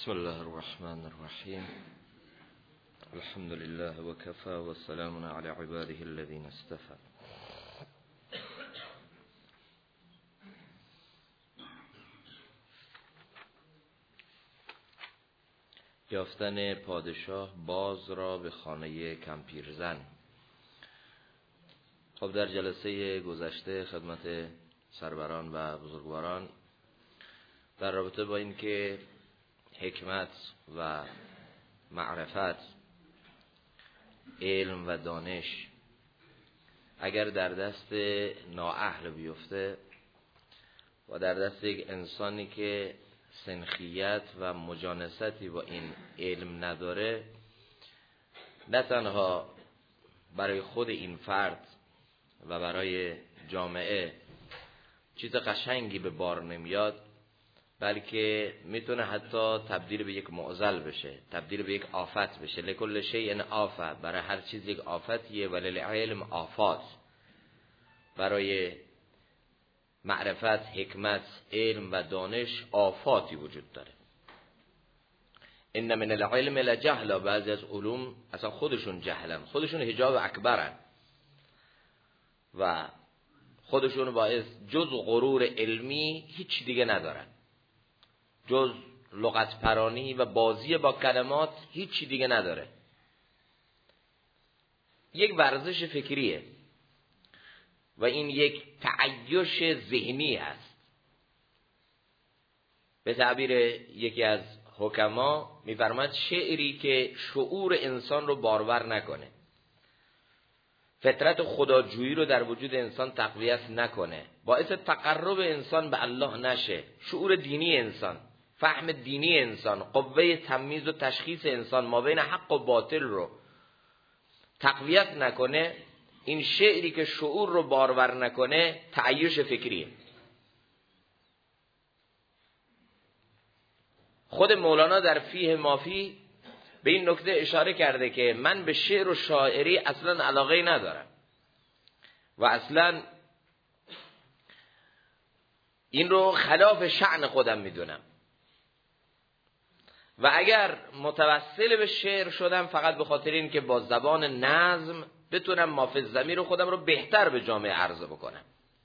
بسم الله الرحمن الرحیم. الحمد لله و کفى و سلام علی عباده الذین اصطفى. یافتن پادشاه باز را به خانه کمپیرزن. خب در جلسه گذشته خدمت سروران و بزرگواران در رابطه با این که حکمت و معرفت، علم و دانش اگر در دست نااهل بیفته و در دست یک انسانی که سنخیت و مجانستی با این علم نداره، نه تنها برای خود این فرد و برای جامعه چیز قشنگی به بار نمیاد، بلکه میتونه حتی تبدیل به یک معضل بشه، تبدیل به یک آفت بشه. لکل شیء آفه، برای هر چیز یک آفتیه. وللعلم آفات، برای معرفت، حکمت، علم و دانش آفاتی وجود داره. ان من العلم لجهلا، بعضی از علوم اصلا خودشون جهلن، خودشون حجاب اکبرن و خودشون باعث جز غرور علمی هیچ دیگه ندارن، جز لغت پرانی و بازی با کلمات هیچ دیگه نداره. یک ورزش فکریه و این یک تعیش ذهنی است. به تعبیر یکی از حکما می‌فرماید شعری که شعور انسان رو بارور نکنه، فطرت خداجویی رو در وجود انسان تقویت نکنه، باعث تقرب انسان به الله نشه، شعور دینی انسان، فهم دینی انسان، قوه تمییز و تشخیص انسان ما بین حق و باطل رو تقویت نکنه، این شعری که شعور رو بارور نکنه تعیش فکریه. خود مولانا در فیه مافی به این نکته اشاره کرده که من به شعر و شاعری اصلا علاقه ندارم و اصلا این رو خلاف شأن خودم میدونم و اگر متوسل به شعر شدم فقط به خاطر این که با زبان نظم بتونم مافز ضمیر خودم رو بهتر به جامعه عرضه بکنم.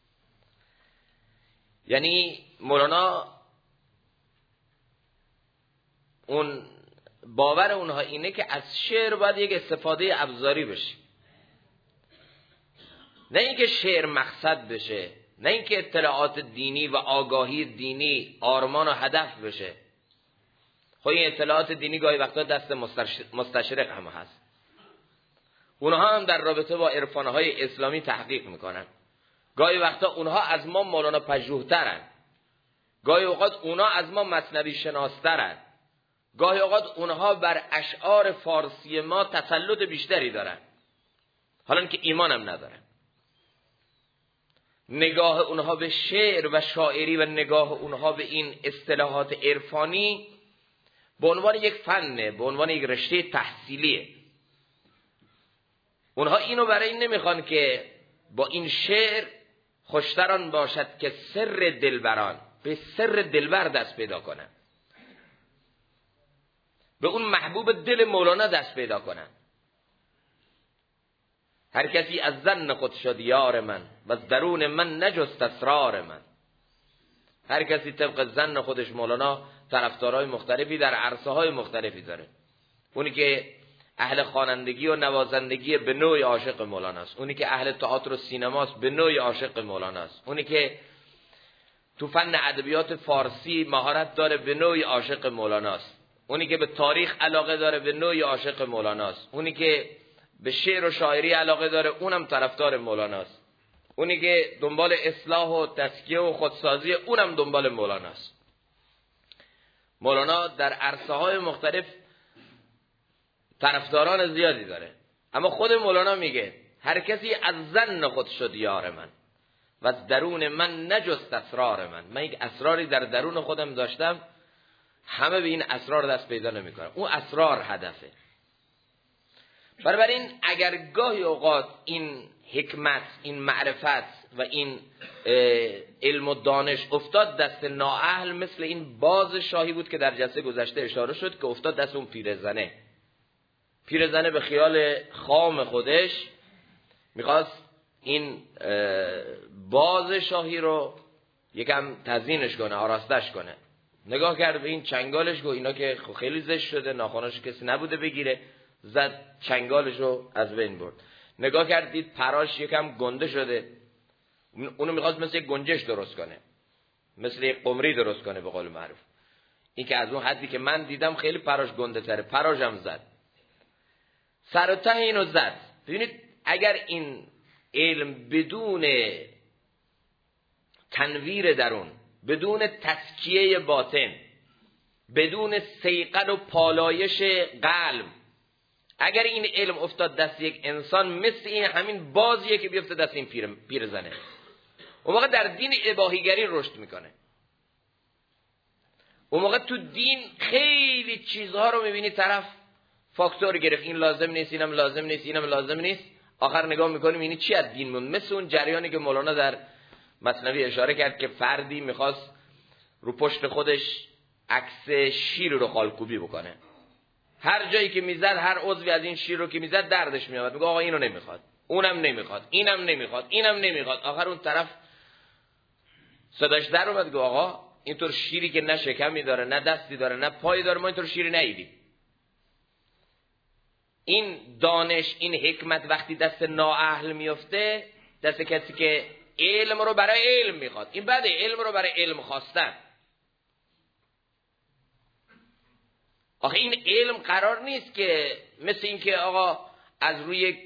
یعنی مولانا اون باور اونها اینه که از شعر باید یک استفاده ابزاری بشه، نه اینکه شعر مقصد بشه، نه اینکه اطلاعات دینی و آگاهی دینی آرمان و هدف بشه. خب این اطلاعات دینی گاهی وقتا دست مستشرق هم هست، اونها هم در رابطه با عرفانهای اسلامی تحقیق میکنن، گاهی وقتا اونها از ما مولانا پژوه‌ترن، گاهی اوقات اونها از ما مثنوی شناسترن، گاهی اوقات اونها بر اشعار فارسی ما تسلط بیشتری دارن، حالا که ایمان هم ندارن. نگاه اونها به شعر و شاعری و نگاه اونها به این اصطلاحات عرفانی به عنوان یک فنه، به عنوان یک رشته تحصیلیه. اونها اینو برای این نمیخوان که با این شعر خوشتران باشد که سر دلبران، به سر دلبر دست پیدا کنن، به اون محبوب دل مولانا دست پیدا کنن. هر کسی از ظن خود شد یار من و از درون من نجست اسرار من. هر کسی طبق ظن خودش مولانا طرفدارای مختلفی در عرصه‌های مختلفی داره. اونی که اهل خوانندگی و نوازندگی به نوعی عاشق مولاناست، اونی که اهل تئاتر و سینماست به نوعی عاشق مولاناست، اونی که تو فن ادبیات فارسی مهارت داره به نوعی عاشق مولاناست، اونی که به تاریخ علاقه داره به نوعی عاشق مولاناست، اونی که به شعر و شاعری علاقه داره اونم طرفدار مولاناست، اونی که دنبال اصلاح و تزکیه و خودسازی اونم دنبال مولاناست. مولانا در عرصه‌های مختلف طرفداران زیادی داره، اما خود مولانا میگه هر کسی از ظن خود شد یار من و از درون من نجست اسرار من. من یک اسراری در درون خودم داشتم، همه به این اسرار دست پیدا نمیکنن، اون اسرار هدفه. بنابراین اگر گاهی اوقات این حکمت، این معرفت و این علم و دانش افتاد دست نااهل، مثل این باز شاهی بود که در جلسه گذشته اشاره شد که افتاد دست اون پیرزنه. پیرزنه به خیال خام خودش میخواست این باز شاهی رو یکم تزیینش کنه، آراستش کنه. نگاه کرد به این چنگالش، گفت اینا که خیلی زشت شده، ناخناشو کسی نبوده بگیره، زد چنگالش رو از بین برد. نگاه کرد دید پراش یکم گنده شده، اونو میخواست مثل یک گنجش درست کنه، مثل یک قمری درست کنه به قول معروف. این که از اون حدی که من دیدم خیلی پراش گنده تره، پراشم زد، سر و ته اینو زد. ببینید اگر این علم بدون تنویر درون، بدون تزکیه باطن، بدون صیقل و پالایش قلب، اگر این علم افتاد دست یک انسان، مثل این همین بازیه که بیفته دست این پیرزنه، اون موقع در دین اباحیگری رشد میکنه. اون موقع تو دین خیلی چیزها رو میبینی طرف فاکتور گرفت، این لازم نیست، اینم لازم نیست، اینم لازم نیست. آخر نگاه میکنیم اینی چی از دین موند. مثل اون جریانی که مولانا در مثنوی اشاره کرد که فردی میخواست رو پشت خودش عکس شیر رو خالکوبی بکنه، هر جایی که میزد، هر عضوی از این شیر رو که میزد دردش میاد، میگه آقا اینو نمیخواد، اونم نمیخواد، اینم نمیخواد، اینم نمیخواد. آخر اون طرف صداش در اومد، گفت آقا اینطور شیری که نه شکمی داره، نه دستی داره، نه پایی داره، ما اینطور شیری ندیدیم. این دانش، این حکمت وقتی دست نااهل میفته، دست کسی که علم رو برای علم میخواد، این بده، علم رو برای علم خواستن. آخه این علم قرار نیست که مثل این که آقا از روی یک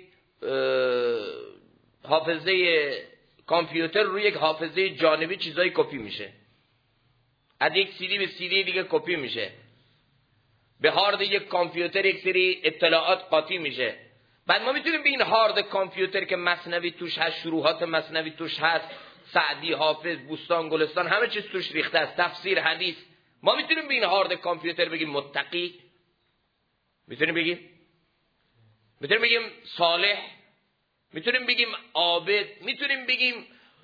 حافظه کامپیوتر روی یک حافظه جانبی چیزای کپی میشه، از یک سیدی به سیدی دیگه کپی میشه، به هارد یک کامپیوتر یک سری اطلاعات قاطی میشه. بعد ما میتونیم به این هارد کامپیوتر که مثنوی توش هست، شروحات مثنوی توش هست، سعدی، حافظ، بوستان، گلستان، همه چیز توش ریخته است، تفسیر، حدیث، ما میتونیم به این هارد کامپیوتر بگیم متقی، میتونیم بگیم صالح، میتونیم بگیم عابد، میتونیم بگیم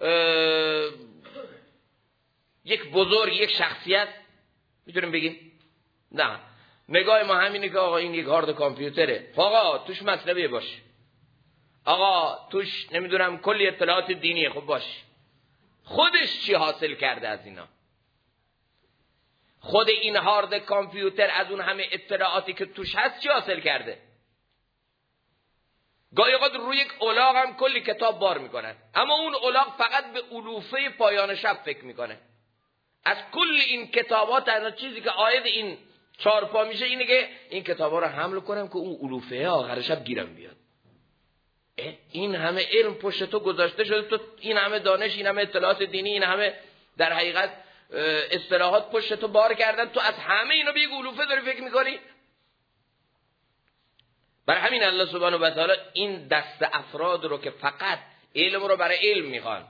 یک بزرگ، یک شخصیت، میتونیم بگیم؟ نه، نگاه ما همینه که آقا این یک هارد کامپیوتره، آقا توش مطلبی باشه، آقا توش نمیدونم کلی اطلاعات دینیه، خب باشه. خودش چی حاصل کرده از اینا؟ خود این هارد کامپیوتر از اون همه اطلاعاتی که توش هست چی حاصل کرده؟ گاهی اوقات روی یک الاغ هم کلی کتاب بار میکنن، اما اون الاغ فقط به علوفه پایان شب فکر میکنه. از کل این کتابات تنها چیزی که عاید این چارپا میشه اینه که این کتابا رو حمل کنم که اون علوفه آخر شب گیرم بیاد. این همه علم پشت تو گذاشته شده، تو این همه دانش، این همه اطلاعات دینی، این همه در حقیقت اصطلاحات پشت تو بار کردن، تو از همه اینا به یک علوفه داری فکر میکنی؟ برای همین الله سبحانه و تعالی این دست افراد رو که فقط علم رو برای علم میخوان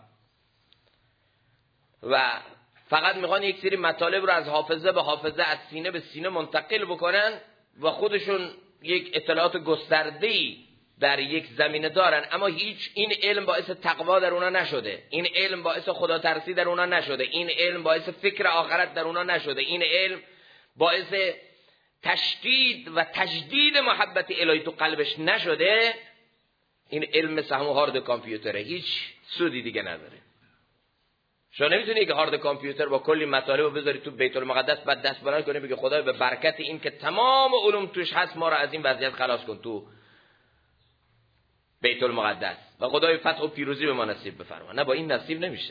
و فقط میخوان یک سری مطالب رو از حافظه به حافظه، از سینه به سینه منتقل بکنن و خودشون یک اطلاعات گسترده‌ای در یک زمینه دارن، اما هیچ این علم باعث تقوا در اونا نشده، این علم باعث خدا ترسی در اونا نشده، این علم باعث فکر آخرت در اونا نشده، این علم باعث تشدید و تجدید محبت الهی تو قلبش نشده، این علم مثل همون هارد کامپیوتره، هیچ سودی دیگه نداره. شما نمیتونی که هارد کامپیوتر با کلی مطالب رو بذاری تو بیت المقدس، بعد دست بلند کنی بگی خدای به برکت این که تمام علوم توش هست ما رو از این وضعیت خلاص کن تو بیت المقدس و خدای فتح و پیروزی به ما نصیب بفرما. نه، با این نصیب نمیشه.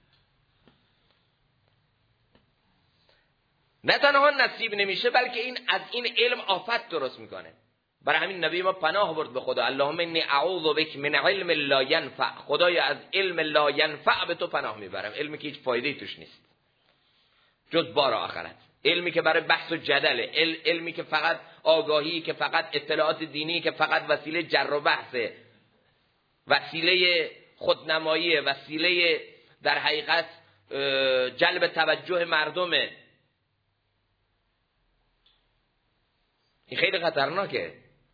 نه تنها نصیب نمیشه، بلکه این از این علم آفت درست میکنه. برای همین نبی ما پناه برد به خدا، اللهم انی اعوذ بک من علم لا ینفع، خدایا از علم لا ینفع به تو پناه میبرم، علمی که هیچ فایده‌ای توش نیست جز بار آخرت، علمی که برای بحث و جدله، علمی که فقط آگاهی، که فقط اطلاعات دینی، که فقط وسیله جر و بحثه، وسیله خودنمایی، وسیله در حقیقت جلب توجه مردمه. این خیلی خطرناکه.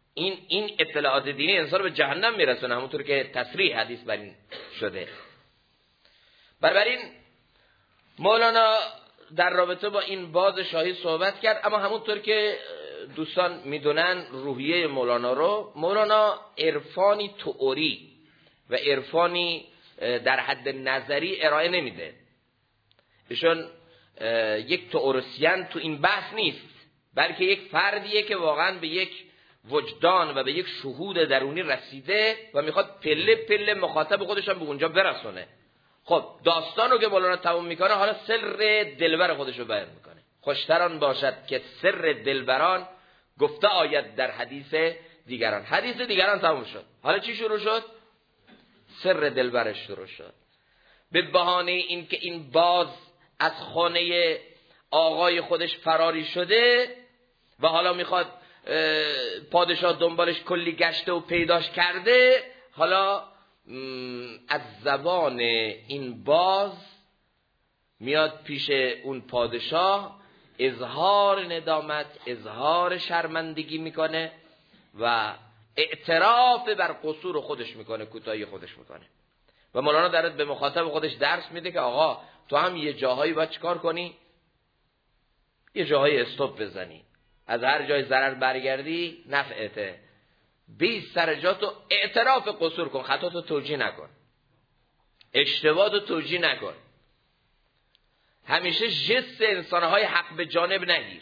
این اطلاعات دینی انسان به جهنم میرسونه، همونطور که تصریح حدیث بر این شده. بنابراین مولانا در رابطه با این باز شاهی صحبت کرد، اما همونطور که دوستان میدونن روحیه مولانا عرفانی تئوری و عرفانی در حد نظری ارائه نمیده. ایشون یک تئوریسین تو این بحث نیست، بلکه یک فردیه که واقعا به یک وجدان و به یک شهود درونی رسیده و میخواد پله پله مخاطب خودش هم به اونجا برسونه. خب داستان رو که مولانا تموم میکنه، حالا سر دلبر خودش رو بیان میکنه. خوشتران باشد که سر دلبران گفته آید در حدیث دیگران. حدیث دیگران تموم شد، حالا چی شروع شد؟ سر دلبرش شروع شد. به بهانه این که این باز از خانه آقای خودش فراری شده و حالا میخواد پادشاه دنبالش کلی گشته و پیداش کرده، حالا از زبان این باز میاد پیش اون پادشاه، اظهار ندامت، اظهار شرمندگی میکنه و اعتراف بر قصور خودش میکنه، کوتاهی خودش میکنه. و مولانا داره به مخاطب خودش درس میده که آقا تو هم یه جاهایی باید چیکار کنی؟ یه جاهایی استوب بزنی، از هر جای ضرر برگردی نفعته. بی سر جاتو اعتراف قصور کن، خطاتو توجیه نکن، اشتباهاتو توجیه نکن، همیشه جست انسانهای حق به جانب نگیر،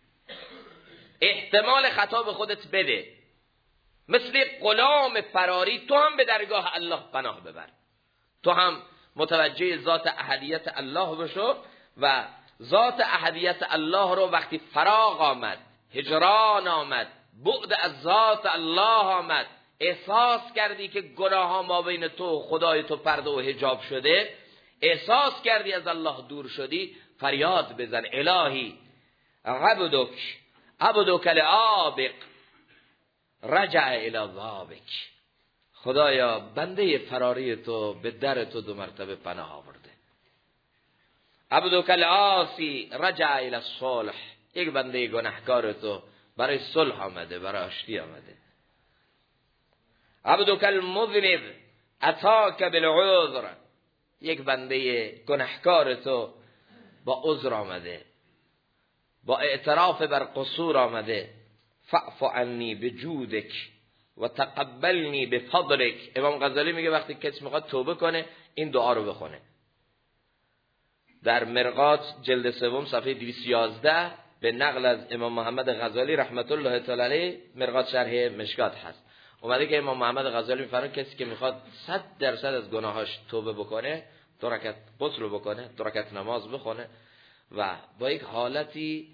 احتمال خطا به خودت بده. مثل غلام فراری تو هم به درگاه الله پناه ببر، تو هم متوجه ذات احدیت الله بشو و ذات احدیت الله رو وقتی فراق آمد، هجران آمد، بعد از ذات الله آمد، احساس کردی که گناه ها ما بین تو و خدای تو پرده و حجاب شده، احساس کردی از الله دور شدی، فریاد بزن الهی عبدک لعابق رجع الی ذابک. خدایا بنده فراری تو به در تو 2 مرتبه پناه آورده. عبدک العاصی رجع الی الصلح، یک بنده گناهکار تو برای صلح آمده، برای آشتی آمده. عبدک المذنب اتاک بالعذر، یک بنده گناهکار تو با عذر آمده، با اعتراف بر قصور آمده. فاعف عنی بجودک و تقبلنی بفضلک. امام غزالی میگه وقتی کسی میخواد توبه کنه این دعا رو بخونه. در مرقات جلد 3 صفحه 211 به نقل از امام محمد غزالی رحمت الله تعالی علیه، مرقات شرح مشکات هست، اومده که امام محمد غزالی میفرماید کسی که میخواد 100% از گناهاش توبه بکنه، 2 رکعت غسل بکنه، 2 رکعت نماز بخونه و با یک حالتی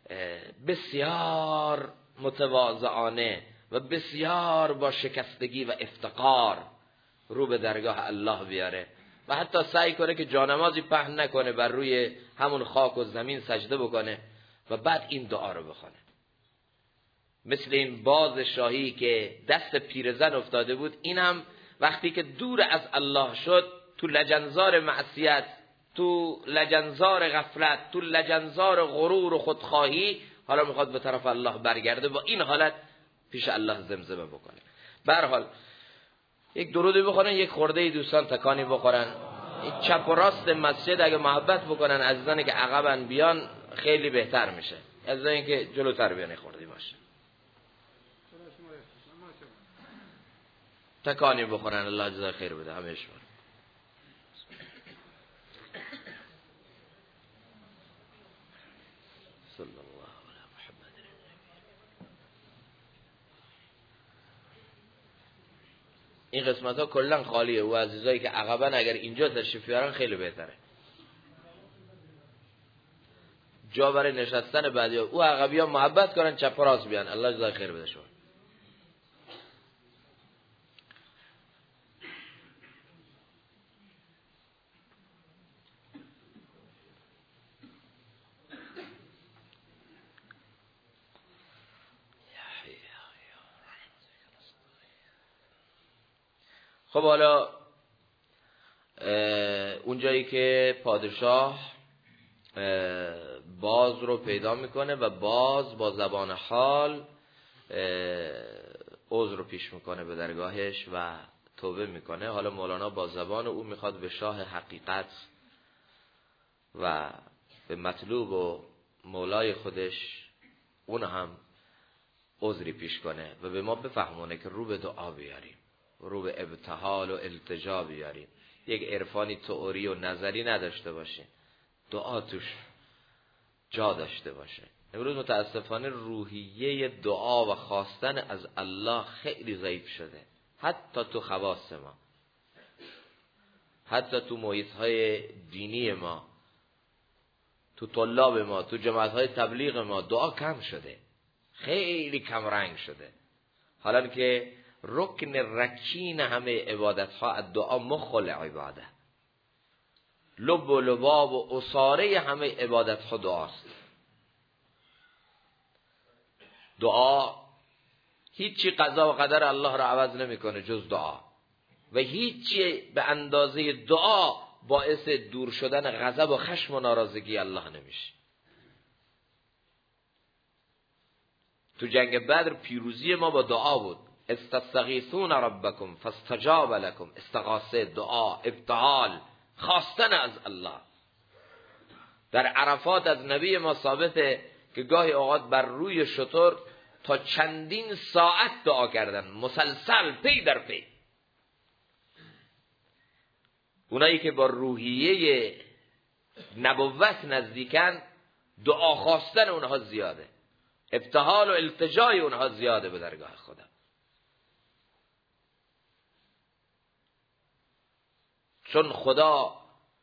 بسیار متواضعانه و بسیار با شکستگی و افتقار رو به درگاه الله بیاره و حتی سعی کنه که جانمازی پهن نکنه، بر روی همون خاک و زمین سجده بکنه و بعد این دعا رو بخونه. مثل این باز شاهی که دست پیرزن افتاده بود، این هم وقتی که دور از الله شد، تو لجنزار معصیت، تو لجنزار غفلت، تو لجنزار غرور و خودخواهی، حالا میخواد به طرف الله برگرده، با این حالت پیش الله زمزمه بکنه. به هر حال یک درودی بخورن، یک خورده دوستان تکانی بخورن، یک چپ و راست مسجد اگه محبت بکنن، عزیزانی که عقبن بیان خیلی بهتر میشه، عزیزانی که جلوتر بیان خوردی باشه تکانی بخورن. الله جزای خیر بده همه شما. صلی الله علی محمد. این قسمت ها کلا خالیه و عزیزایی که عقبن اگر اینجا تشریف بیارن خیلی بهتره، جا برای نشستن بعدی ها. او عقبی ها محبت کنن، چپ و راست بیان. الله جزای خیر بده شما. خب حالا اونجایی که پادشاه باز رو پیدا میکنه و باز با زبان حال عذر رو پیش میکنه به درگاهش و توبه میکنه. حالا مولانا با زبان او میخواد به شاه حقیقت و به مطلوب و مولای خودش اون هم عذری پیش کنه و به ما بفهمونه که رو به دعا بیاریم، رو به ابتهال و التجا بیاریم، یک عرفانی تئوری و نظری نداشته باشیم، دعا توش جا داشته باشه. امروز متاسفانه روحیه دعا و خواستن از الله خیلی ضعیف شده، حتی تو خواص ما، حتی تو محیط‌های دینی ما، تو طلاب ما، تو جماعت‌های تبلیغ ما دعا کم شده، خیلی کم رنگ شده. حالا که رکن رکین همه عبادت‌ها الدعا مخ العباده، لب و لباب و اساره همه عبادت‌ها دعاست. دعا هیچی قضا و قدر الله را عوض نمیکنه جز دعا، و هیچی به اندازه دعا باعث دور شدن غضب و خشم و ناراضگی الله نمیشه. تو جنگ بدر پیروزی ما با دعا بود. استستغیثون ربکم فاستجاب لکم، استغاثه، دعا، ابتهال، خواستن از الله. در عرفات از نبی ما ثابته که گاهی اوقات بر روی شتر تا چندین ساعت دعا کردن، مسلسل، پی در پی. اونایی که با روحیه نبوت نزدیکن دعا خواستن اونها زیاده، ابتهال و التجای اونها زیاده به درگاه خدا. چون خدا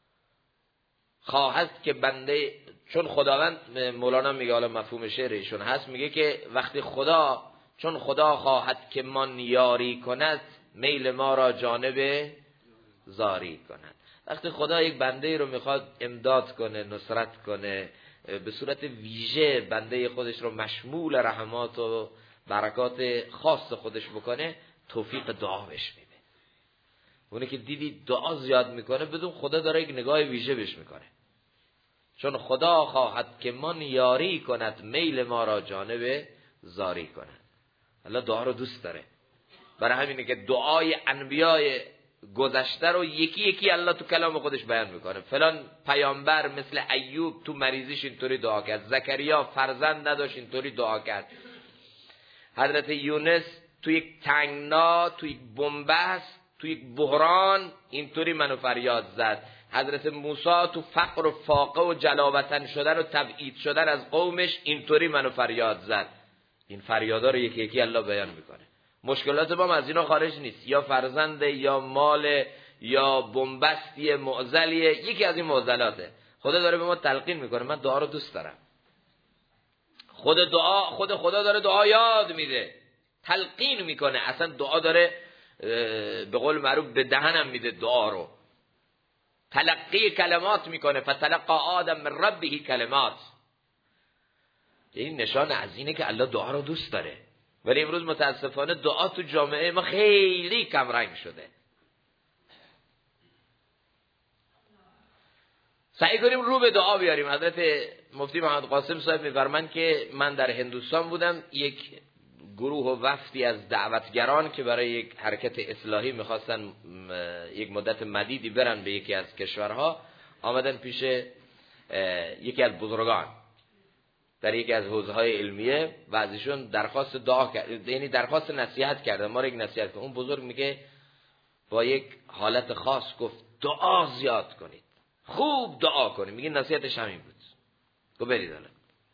خواهد که بنده، چون خداوند، مولانا میگه، حالا مفهوم شعر ایشون هست، میگه که وقتی چون خدا خواهد که من یاری کند، میل ما را جانب زاری کند. وقتی خدا یک بنده رو میخواد امداد کنه، نصرت کنه، به صورت ویژه بنده خودش رو مشمول رحمات و برکات خاص خودش بکنه، توفیق دعا بهش میده. اونه که دیدی دعا زیاد میکنه، بدون خدا داره یک نگاه ویژه بهش میکنه. چون خدا خواهد که من یاری کند، میل ما را جانب زاری کند. الله دعا رو دوست داره. برای همینه که دعای انبیای گذشته رو یکی یکی الله تو کلام خودش بیان میکنه. فلان پیامبر مثل ایوب تو مریضیش اینطوری دعا کرد، زکریا فرزند نداشت اینطوری دعا کرد، حضرت یونس تو یک تنگنا، تو یک بنبست، تو یک بحران اینطوری منو فریاد زد، حضرت موسی تو فقر و فاقه و جلاوطن شدن و تبعید شدن از قومش اینطوری منو فریاد زد. این فریادا رو یکی یکی الله بیان میکنه. مشکلات ما از اینا خارج نیست، یا فرزند، یا مال، یا بنبستی معضلیه، یکی از این معضلاته. خدا داره به ما تلقین میکنه. من دعا رو دوست دارم. خود خدا داره دعا یاد میده، تلقین میکنه. اصلا دعا داره به قول معروف به دهنم میده دعا رو، تلقی کلمات میکنه. فتلقى آدم من ربه کلمات. این نشان از اینه که الله دعا رو دوست داره. ولی امروز متاسفانه دعا تو جامعه ما خیلی کم رنگ شده. سعی کنیم رو به دعا بیاریم. حضرت مفتی محمد قاسم صاحب میفرمایند که من در هندوستان بودم، یک گروه و وفدی از دعوتگران که برای یک حرکت اصلاحی میخواستن یک مدت مدیدی برن به یکی از کشورها، آمدن پیش یکی از بزرگان در یکی از حوزه‌های علمیه و ازشون درخواست دعا کرد، یعنی درخواست نصیحت کردن، ما رو یک نصیحت کن. اون بزرگ میگه با یک حالت خاص گفت دعا زیاد کنید، خوب دعا کنید. میگه نصیحتش همین بود. گفت برید حالا.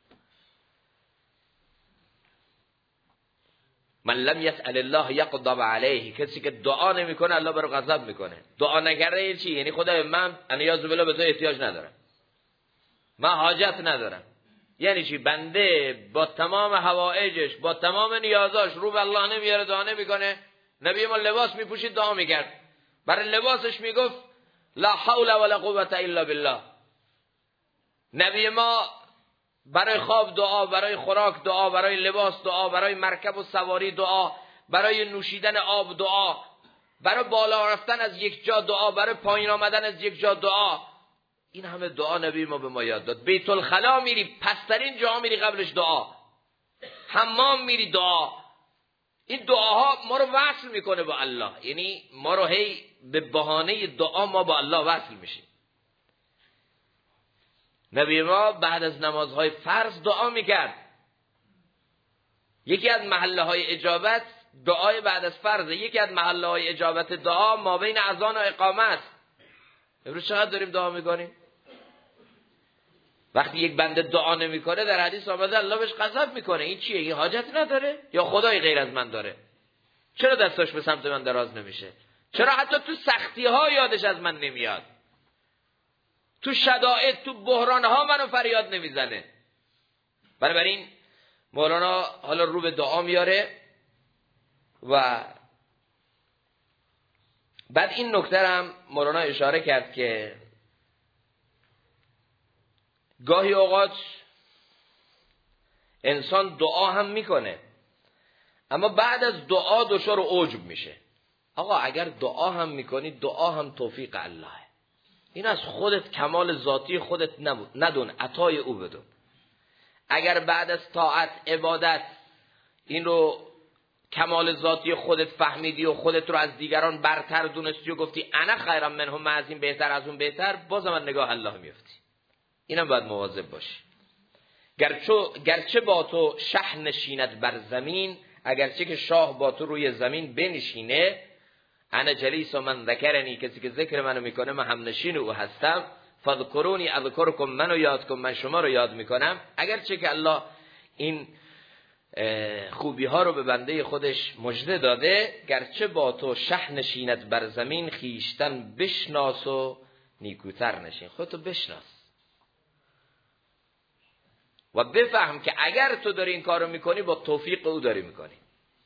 من لم یسأل الله یغضب علیه، کسی که دعا نمیکنه الله بر غضب میکنه. دعا نکرده چی؟ یعنی خدای من انیاز بالله به تو احتیاج ندارم، من حاجت ندارم. یعنی چی؟ بنده با تمام حوائجش، با تمام نیازاش رو به الله نمیاره، دعا نمیکنه. نبی ما لباس میپوشید دعا میکرد، برای لباسش میگفت لا حول ولا قوة الا بالله. نبی ما برای خواب دعا، برای خوراک دعا، برای لباس دعا، برای مرکب و سواری دعا، برای نوشیدن آب دعا، برای بالا رفتن از یک جا دعا، برای پایین آمدن از یک جا دعا. این همه دعا نبی ما به ما یاد داد. بیت الخلا میری، پسترین جا میری قبلش دعا، حمام میری دعا، این دعاها ما رو وصل میکنه با الله، یعنی ما رو هی به بهانه دعا ما با الله وصل میشیم. نبی ما بعد از نمازهای فرض دعا میکرد. یکی از محله های اجابت دعای بعد از فرض، یکی از محله های اجابت دعا ما بین اذان و اقامه است. امروز چقدر داریم دعا میکنیم؟ وقتی یک بنده دعا نمیکنه در حدیث آمده الله بهش غضب میکنه. این چیه؟ این حاجت نداره یا خدای غیر از من داره؟ چرا دستاش به سمت من دراز نمیشه؟ چرا حتی تو سختی ها یادش از من نمیاد؟ تو شدائد، تو بحران ها منو فریاد نمیزنه؟ بنابراین مولانا حالا رو به دعا میاره و بعد این نکته هم مولانا اشاره کرد که گاهی اوقات انسان دعا هم میکنه اما بعد از دعا دچار عجب میشه. آقا اگر دعا هم میکنی، دعا هم توفیق اللهه. این از خودت کمال ذاتی خودت ندون، عطای او بدون. اگر بعد از طاعت عبادت این رو کمال ذاتی خودت فهمیدی و خودت رو از دیگران برتر دونستی و گفتی انا خیرم منهم، من از این بهتر، از اون بهتر، بازم نگاه الله میفتی. اینم باید مواظب باشی. گرچه با تو شه نشیند بر زمین، اگرچه که شاه با تو روی زمین بنشینه، انا جلیس و من ذکرنی، کسی که ذکر منو میکنه من هم نشین او هستم، فذکرونی اذکرکم، منو یاد کن من شما رو یاد میکنم. اگرچه که الله این خوبی ها رو به بنده خودش مژده داده، گرچه با تو شه نشیند بر زمین، خیشتن بشناس و نیکوتر نشین. خودتو بشناس و بفهم که اگر تو داری این کارو میکنی با توفیق او داری میکنی،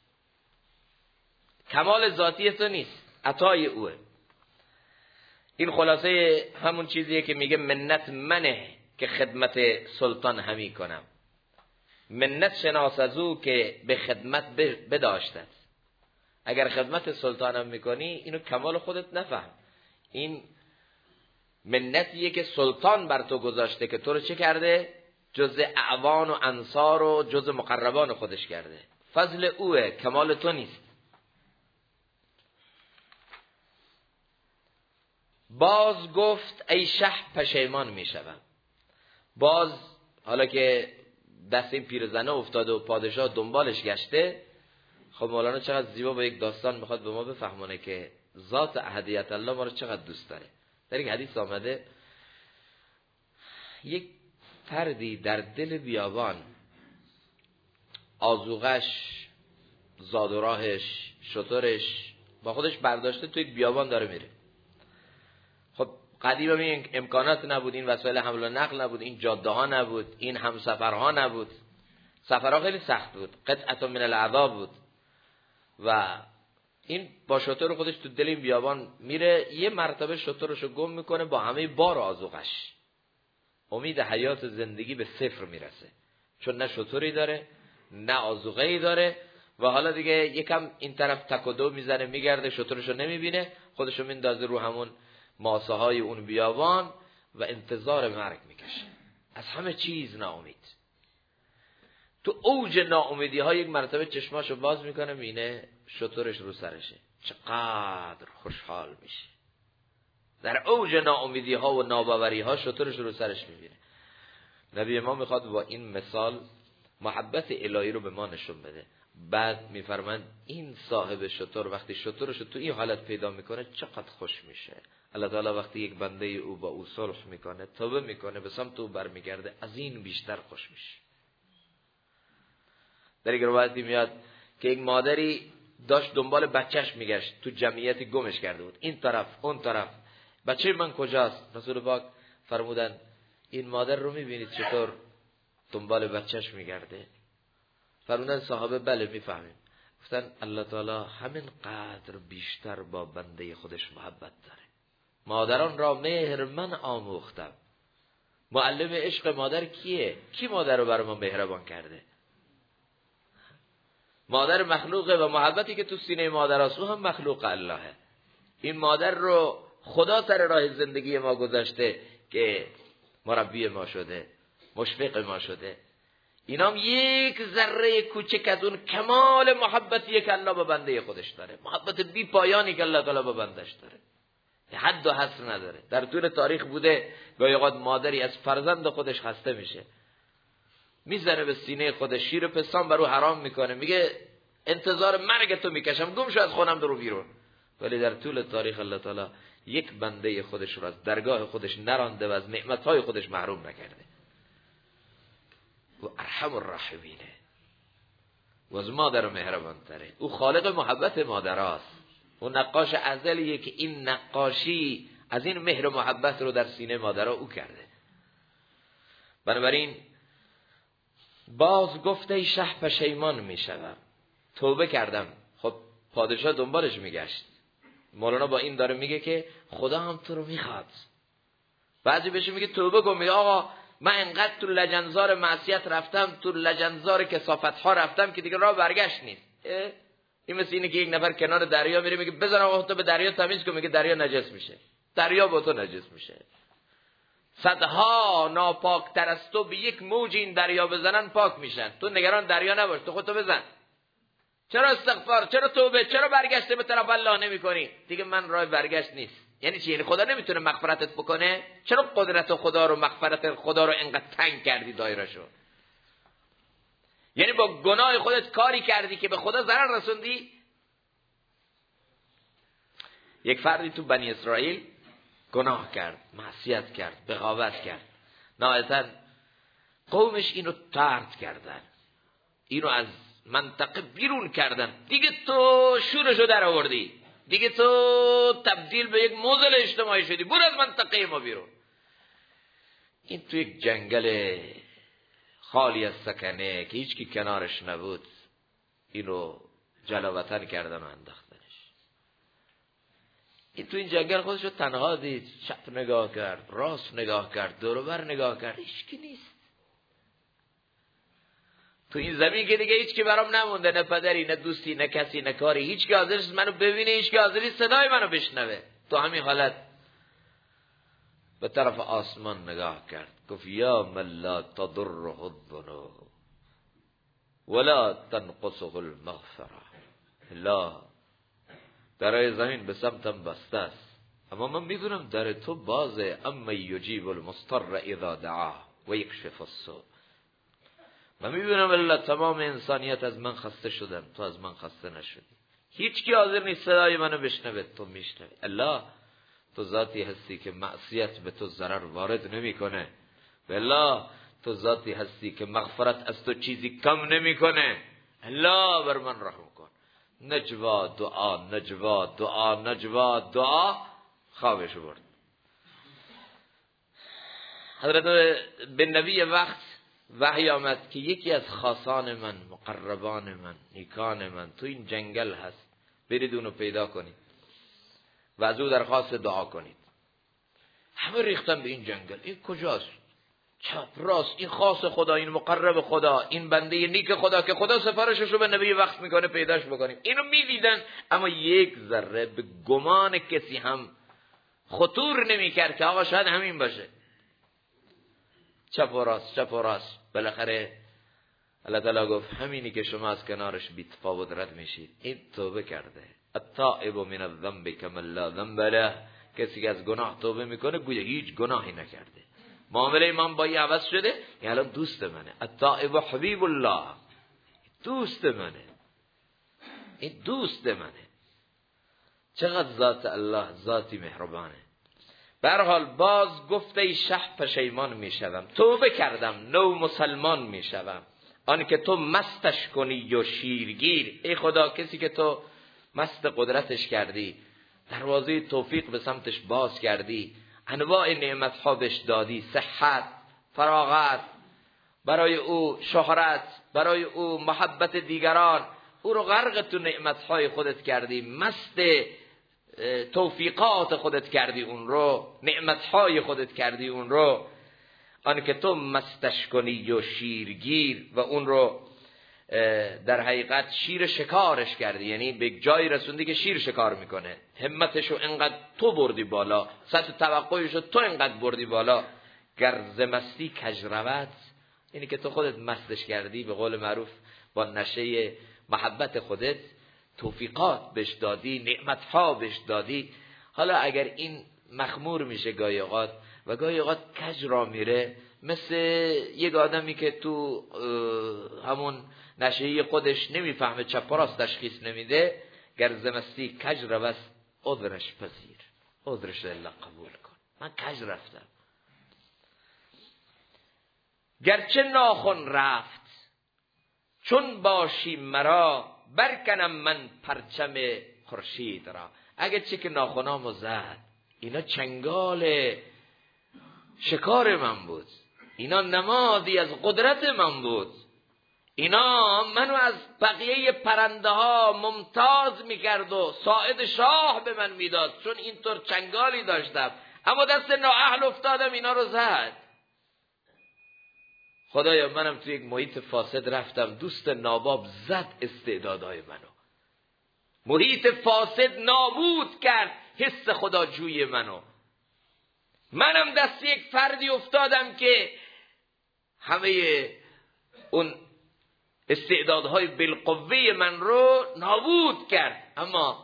کمال ذاتی تو نیست، عطای اوه. این خلاصه همون چیزیه که میگه منت منه که خدمت سلطان همی کنم، منت شناس از او که به خدمت بداشتد. اگر خدمت سلطانم میکنی اینو کمال خودت نفهم، این منتیه که سلطان بر تو گذاشته که تو رو چه کرده؟ جز اعوان و انصار و جز مقربان خودش کرده. فضل اوه، کمال تو نیست. باز گفت ای شه پشیمان میشوم. باز حالا که دست این پیرزنه افتاده و پادشاه دنبالش گشته، خب مولانا چقدر زیبا با یک داستان میخواد به ما بفهمونه که ذات احدیت الله ما رو چقدر دوست داره. در یک حدیث آمده یک فردی در دل بیابان، آذوقش، زاد و راهش، شترش با خودش برداشته توی بیابان داره میره. خب قدیم این امکانات نبود، این وسایل حمل و نقل نبود، این جاده ها نبود، این همسفرها نبود، سفرها خیلی سخت بود، قطعه من العذاب بود و این با شتر خودش تو دل این بیابان میره. یه مرتبه شترشو گم میکنه با همه بار آذوقش. امید حیات زندگی به صفر میرسه، چون نه شتری داره نه آذوقه‌ای داره و حالا دیگه یکم این طرف تک و دو میزنه میگرده، شترشو نمیبینه، خودشو میندازه رو همون ماسه های اون بیابان و انتظار مرگ میکشه. از همه چیز ناامید. تو اوج ناامیدی ها یک مرتبه چشماشو باز میکنه، میینه شترش رو سرشه. چقدر خوشحال میشه. در اوج ناامیدی ها و ناباوری ها شترش رو سرش میبینه. نبی ما میخواد با این مثال محبت الهی رو به ما نشون بده. بعد میفرماند این صاحب شتر وقتی شترش تو این حالت پیدا میکنه چقدر خوش میشه. الله تعالی وقتی یک بنده او با او صلح میکنه، توبه میکنه، به سمت او برمیگرده، از این بیشتر خوش میشه. در یک روایتی میاد که یک مادری داشت دنبال بچهش میگشت، تو جمعیتی گمش کرده بود، این طرف اون طرف، بچه من کجاست؟ رسول پاک فرمودن این مادر رو میبینید چطور دنبال بچهش میگرده؟ فرمودن صحابه بله میفهمیم. گفتن الله تعالی همین قدر بیشتر با بنده خودش محبت داره. مادران را مهر من آموختم. معلم عشق مادر کیه؟ کی مادر رو برای ما مهربان کرده؟ مادر مخلوقه و محبتی که تو سینه مادر هست او هم مخلوق اللهه. این مادر رو خدا سر راه زندگی ما گذاشته که مربی ما شده، مشفق ما شده. اینام یک ذره کوچک از اون کمال محبتی که الله به بنده خودش داره، محبت بی پایانی که الله تعالی به بندش داره، حد و حصر نداره. در طول تاریخ بوده گاهی اوقات مادری از فرزند خودش خسته میشه، میزنه به سینه خودش، شیر پستان برو حرام میکنه، میگه انتظار مرگ تو میکشم، گم شو از خونم درو بیرون. ولی در طول تاریخ الله تعالی یک بنده خودش رو از درگاه خودش نرانده و از نعمتهای خودش محروم نکرده. و ارحم الراحمینه و از مادر مهربان تره. او خالق محبت مادراست، او نقاش ازلیه که این نقاشی از این مهر و محبت رو در سینه مادرها او کرده. بنابراین باز گفته شه پشیمان میشدم، توبه کردم. خب پادشاه دنبالش میگشت. مولانا با این داره میگه که خدا هم تو رو میخواد. بعضی بهش میگه توبه کن، میگه آقا من انقدر تو لجنزار معصیت رفتم، تو لجنزار کثافت ها رفتم که دیگه راه برگشت نیست. این مثل اینه که یک نفر کنار دریا میره میگه بزن آقا تو به دریا تمیز کن، میگه دریا نجس میشه، دریا با تو نجس میشه. صدها ناپاک تر از تو به یک موج این دریا بزنن پاک میشن. تو نگران دریا نباش، تو خودتو بزن. چرا استغفار، چرا توبه، چرا برگشت به طرف الله نمیکنی؟ دیگه من راه برگشت نیست. یعنی چی؟ یعنی خدا نمیتونه مغفرتت بکنه؟ چرا قدرت خدا رو، مغفرت خدا رو انقدر تنگ کردی دایره‌شو؟ یعنی با گناه خودت کاری کردی که به خدا ضرر رسوندی. یک فردی تو بنی اسرائیل گناه کرد، معصیت کرد، بغاوت کرد، نهایتاً قومش اینو طرد کردن، اینو از منطقه بیرون کردن. دیگه تو شورشو در آوردی، دیگه تو تبدیل به یک موزل اجتماعی شدی، برو از منطقه ما بیرون. این تو یک جنگل خالی از سکنه که هیچ کی کنارش نبود، اینو جلاوطن کردن و انداختنش. این تو این جنگل خودشو تنها دید، چپ نگاه کرد، راست نگاه کرد، دور و بر نگاه کرد، هیچ کی نیست. تو این زمین که دیگه هیچ کی برام نمونده، نه پدری، نه دوستی، نه کسی، نه کاری، هیچ کی حاضر نیست منو ببینه، هیچ کی حاضر نیست صدای منو بشنوه. تو همین حالت به طرف آسمان نگاه کرد، گفت یا من لا تضره الذنوب ولا تنقصه المغفره. لا، درای زمین به سمتم بسته است، اما من میدونم در تو بازه. اما یجیب المضطر اذا دعاه و یکشف السوء. من میدونم الله تمام انسانیت از من خسته شدن، تو از من خسته نشدی. هیچ کی حاضر نیست صدای منو بشنوه، تو میشنوی. الله، تو ذاتی هستی که معصیت به تو ضرر وارد نمیکنه. الله، تو ذاتی هستی که مغفرت از تو چیزی کم نمیکنه. الله، بر من رحم کن. نجوا دعا، نجوا دعا، نجوا دعا. خوابش برد. حضرت به نبی وقت وحی آمد که یکی از خاصان من، مقربان من، نیکان من تو این جنگل هست، برید اونو پیدا کنید و از او درخواست دعا کنید. همه ریختن به این جنگل. این کجاست؟ چپ راست، این خاص خدا، این مقرب خدا، این بنده نیک خدا که خدا سفارشش رو به نبی وقت میکنه، پیداش بکنیم. اینو میدیدن، اما یک ذره به گمان کسی هم خطور نمیکرد که آقا شاید همین باشه. چپ و راست، چپ و راست. بالاخره الله تعالی گفت همینی که شما از کنارش بی تفاوت رد میشید، این توبه کرده. التائب من الذنب کمن لا ذنب له. کسی که از گناه توبه میکنه گویا هیچ گناهی نکرده. معامله من با این عوض شده، این الان دوست منه. التائب حبیب الله، دوست منه، این دوست منه. چقدر ذات الله ذاتی مهربانه. به هر حال باز گفته شه پشیمان میشوم، توبه کردم، نو مسلمان میشوم. آن که تو مستش کنی و شیرگیر. ای خدا، کسی که تو مست قدرتش کردی، دروازه توفیق به سمتش باز کردی، انواع نعمت ها بهش دادی، صحت، فراغت، برای او شهرت، برای او محبت دیگران، او رو غرق تو نعمت های خودت کردی، مست توفیقات خودت کردی، اون رو نعمت های خودت کردی، اون رو. آن که تو مستش کنی و شیرگیر، و اون رو در حقیقت شیر شکارش کردی، یعنی به جایی رسوندی که شیر شکار میکنه. همتشو انقدر تو بردی بالا، سطح توقعشو تو انقدر بردی بالا. گر ز مستی کج رود اینی که تو خودت مستش کردی، به قول معروف با نشه محبت خودت توفیقات بهش دادی، نعمتها بهش دادی. حالا اگر این مخمور میشه گاهی اوقات و گاهی اوقات کج را میره، مثل یک آدمی که تو همون نشهی خودش نمیفهمه چپ و راست تشخیص نمیده، گر زمستی کج روست عذرش پذیر، عذرش الا قبول کن. من کج رفتم، گرچه ناخن رفت چون باشی مرا، برکنم من پرچم خورشید را. اگه چه که ناخنامو زد، اینا چنگال شکار من بود، اینا نمادی از قدرت من بود، اینا منو از بقیه پرنده ها ممتاز میکرد و ساعد شاه به من میداد، چون اینطور چنگالی داشتم، اما دست نااهل افتادم اینا رو زد. خدایا منم توی یک محیط فاسد رفتم، دوست ناباب زد استعدادهای منو، محیط فاسد نابود کرد حس خداجوی منو. منم دست یک فردی افتادم که همه اون استعدادهای بالقوه من رو نابود کرد. اما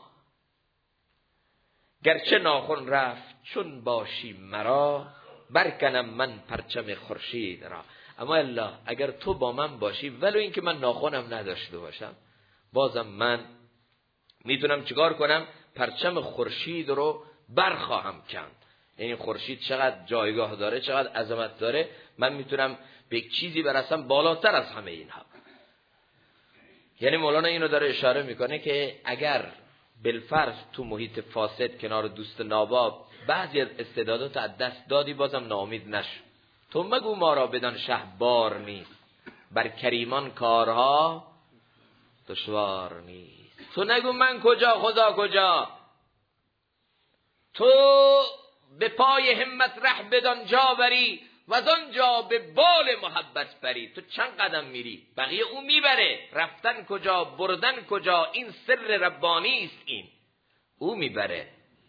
گرچه ناخن رفت چون باشی مرا، برکنم من پرچم خورشید را. اما الله اگر تو با من باشی، ولو اینکه من ناخنم نداشته باشم، بازم من میتونم چیکار کنم؟ پرچم خورشید رو برخواهم کند. یعنی خورشید چقدر جایگاه داره، چقدر عظمت داره، من میتونم به یک چیزی برسم بالاتر از همه اینها. یعنی مولانا اینو داره اشاره میکنه که اگر بالفرض تو محیط فاسد کنار دوست ناباب بعضی از استعدادات از دست دادی، بازم ناامید نشو. تو مگو ما را بدان شه بار نیست، بر کریمان کارها دشوار نیست. تو نگو من کجا خدا کجا، تو به پای همت ره بدان جا بری، و از آنجا به بال محبت بری. تو چند قدم میری، بقیه او میبره. رفتن کجا بردن کجا، این سر ربانی است، این او میبره،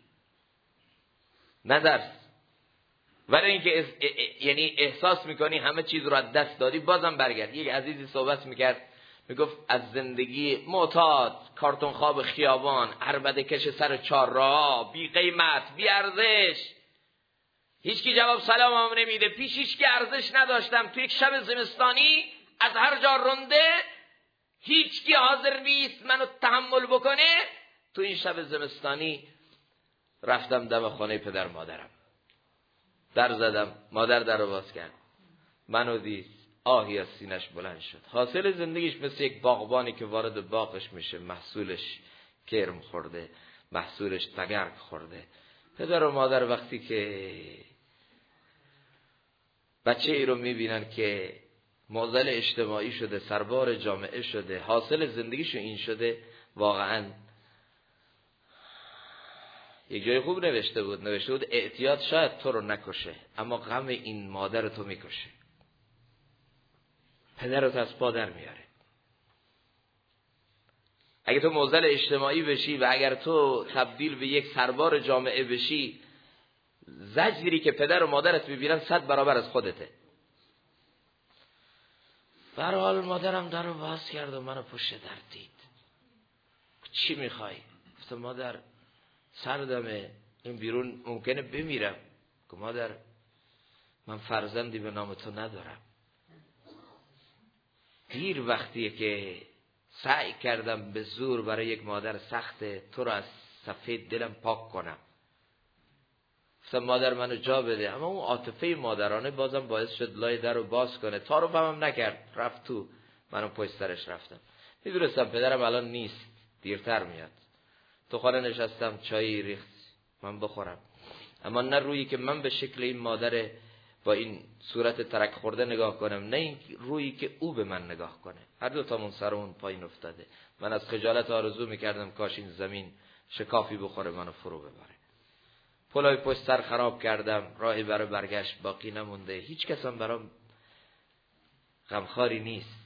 ندرس. ولی اینکه یعنی احساس میکنی همه چیز رو از دست دادی، بازم برگرد. یک عزیزی صحبت میکرد، میگفت از زندگی معتاد، کارتون خواب خیابان، عربده کش سر چهارراه، بی قیمت، بی ارزش، هیچ کی جواب سلامم نمیده، پیش هیچ کی ارزش نداشتم. تو یک شب زمستانی از هر جا رنده، هیچ کی حاضر نیست منو تحمل بکنه. تو این شب زمستانی رفتم دم خانه پدر مادرم، در زدم، مادر در رو باز کرد، منو دید، آهی از سینش بلند شد. حاصل زندگیش مثل یک باغبانی که وارد باغش میشه، محصولش کرم خورده، محصولش تگرگ خورده. پدر و مادر وقتی که بچه ای رو میبینن که معضل اجتماعی شده، سربار جامعه شده، حاصل زندگیشو این شده، واقعا یک جای خوب نوشته بود اعتیاد شاید تو رو نکشه، اما غم این مادر تو میکشه، پدرت از پا در میاره. اگه تو معضل اجتماعی بشی و اگر تو تبدیل به یک سربار جامعه بشی، زجری که پدر و مادرت میبینن 100 برابر از خودته. در حال مادرم در رو باز کرد و منو پشت در دید. چی میخوای؟ گفتم مادر سردمه، این بیرون ممکنه بمیرم. گفت مادر من فرزندی به نام تو ندارم. دیر وقتیه که سعی کردم به زور برای یک مادر سخته تو رو از صفحه دلم پاک کنم. گفتم مادر منو جا بده. اما اون عاطفه مادرانه بازم باعث شد لای در رو باز کنه. تا رو بمم نکرد، رفت تو. منو پشت سرش رفتم. میدونستم پدرم الان نیست، دیرتر میاد. تو خانه نشستم، چای ریخت من بخورم. اما نه رویی که من به شکل این مادر با این صورت ترک خورده نگاه کنم، نه این رویی که او به من نگاه کنه. هر دو تامون سرمون پایین افتاده. من از خجالت آرزو میکردم کاش این زمین شکافی بخوره منو فرو ببره. پلای پشت سر خراب کردم، راهی برای برگشت باقی نمونده. هیچ کس هم برام غمخواری نیست.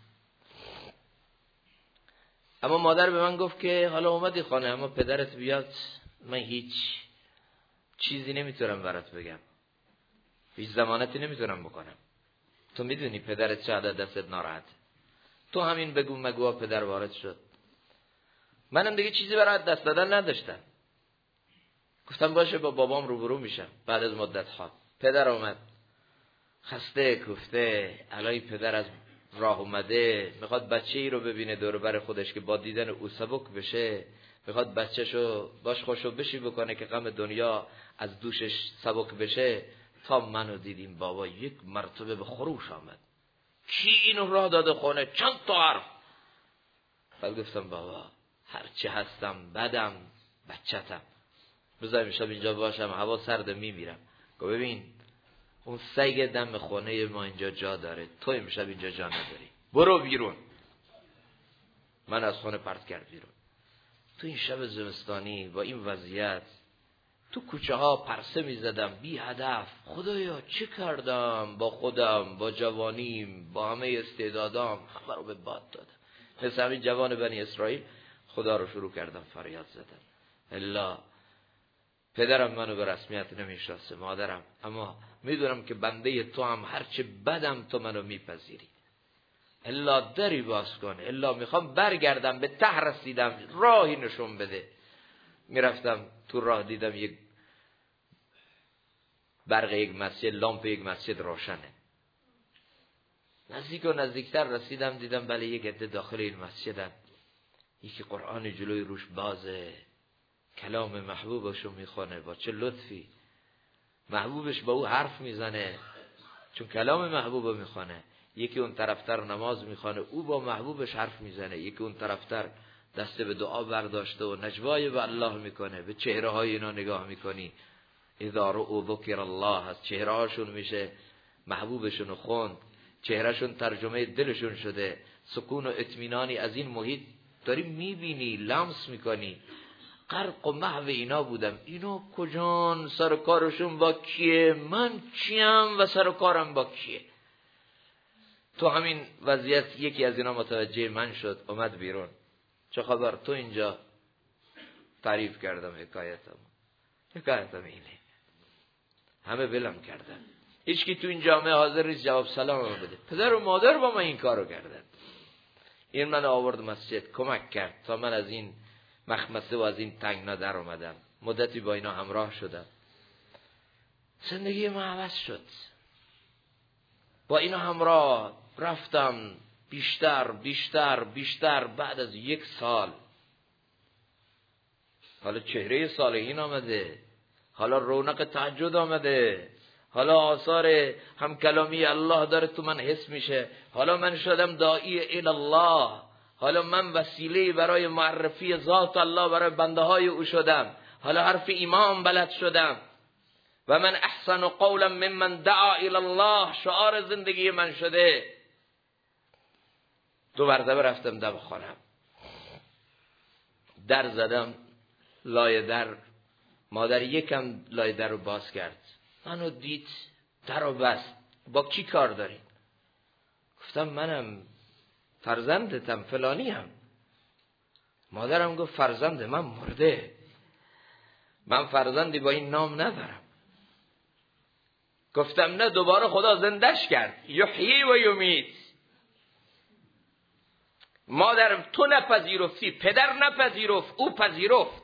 اما مادر به من گفت که حالا اومدی خانه، اما پدرت بیاد من هیچ چیزی نمیتونم برات بگم، هیچ ضمانتی نمیتونم بکنم. تو میدونی پدرت چقدر دستت ناراحت، تو همین بگو مگو پدر وارد شد. منم دیگه چیزی برای دست دادن نداشتم، گفتم باشه با بابام روبرو میشم. بعد از مدت ها پدر اومد، خسته گفته الهی پدر از راه اومده، میخواد بچه ای رو ببینه دور بر خودش که با دیدن او سبک بشه، میخواد بچه‌شو باش خوشو بشی بکنه که غم دنیا از دوشش سبک بشه. تا منو دیدیم بابا یک مرتبه به خروش آمد، کی اینو راه داده خونه، چند تا حرف. بعد گفتم بابا هرچی هستم بدم بچتم، بذار امشب اینجا باشم، هوا سرده میمیرم. گفت ببین اون سگ دم خونه ما اینجا جا داره، تو امشب اینجا جا نداری، برو بیرون. من از خونه پرت کرد بیرون. تو این شب زمستانی با این وضعیت تو کوچه ها پرسه می زدم بی هدف. خدایا چه کردم با خودم، با جوانیم، با همه استعدادام، همه رو به باد دادم. مثل همین جوان بنی اسرائیل خدا رو شروع کردم فریاد زدم. الا پدرم منو به رسمیت نمیشناسه، مادرم، اما میدونم که بنده تو هم هرچه بدم تو منو میپذیری. الا دری باز کن، الا میخوام برگردم، به ته رسیدم، راهی نشون بده. میرفتم تو راه دیدم یک برق یک مسجد، لامپ یک مسجد روشنه. نزدیک و نزدیکتر رسیدم، دیدم بله یک عده داخل این مسجدن، یکی قرآن جلوی روش بازه، کلام محبوبشو میخونه با چه لطفی. محبوبش با او حرف میزنه چون کلام محبوبو میخونه. یکی اون طرفتر نماز میخونه، او با محبوبش حرف میزنه. یکی اون طرفتر دست به دعا برداشته و نجوای به الله میکنه. به چهره های اینا نگاه میکنی، اذا رؤوا ذکر الله، از چهره هاشون میشه محبوبشون خوند، چهرهشون ترجمه دلشون شده. سکون و اطمینانی از این محیط داری میبینی، لمس میکنی. غرق و محو اینا بودم. اینا کجان؟ سر کارشون با کیه؟ من کیم و سر کارم با کیه؟ تو همین وضعیت یکی از اینا متوجه من شد، اومد بیرون. چه خبر تو اینجا؟ تعریف کردم حکایتم اینه. همه بلم کردن، هیچ کی تو این جامعه حاضر نیست جواب سلام بده. پدر و مادر با من این کارو کردن. این من آورد مسجد، کمک کرد تا من از این مخمسه و از این تنگنا در اومدم. مدتی با اینا همراه شدم، زندگی من عوض شد. با اینا همراه رفتم بیشتر. بعد از 1 سال حالا چهره صالحین آمده، حالا رونق تهجد آمده، حالا آثار همکلامی الله داره تو من حس میشه. حالا من شدم داعی الله، حالا من وسیله برای معرفی ذات الله برای بنده های او شدم. حالا حرف ایمان بلد شدم. و من احسن قولا ممن دعا الی الله شعار زندگی من شده. 2 مرتبه رفتم دم خانم، در زدم، لای در، مادر یکم لای در رو باز کرد، منو دید، در رو بست. با کی کار داری؟ گفتم منم فرزندتم فلانی هم. مادرم گفت فرزند من مرده، من فرزندی با این نام ندارم. گفتم نه، دوباره خدا زندش کرد، یحیی و یمیت. مادرم تو نپذیرفتی، پدر نپذیرفت، او پذیرفت.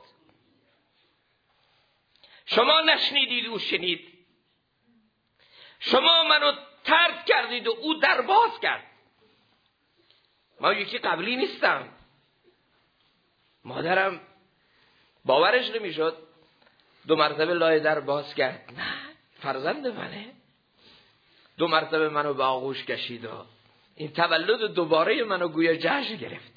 شما نشنیدید او شنید، شما منو طرد کردید و او در باز کرد. ما یکی قبلی نیستم. مادرم باورش نمیشد، 2 مرتبه لای در باز کرد، نه فرزند منه. 2 مرتبه منو به آغوش کشید و این تولد دوباره منو گویا جشن گرفت.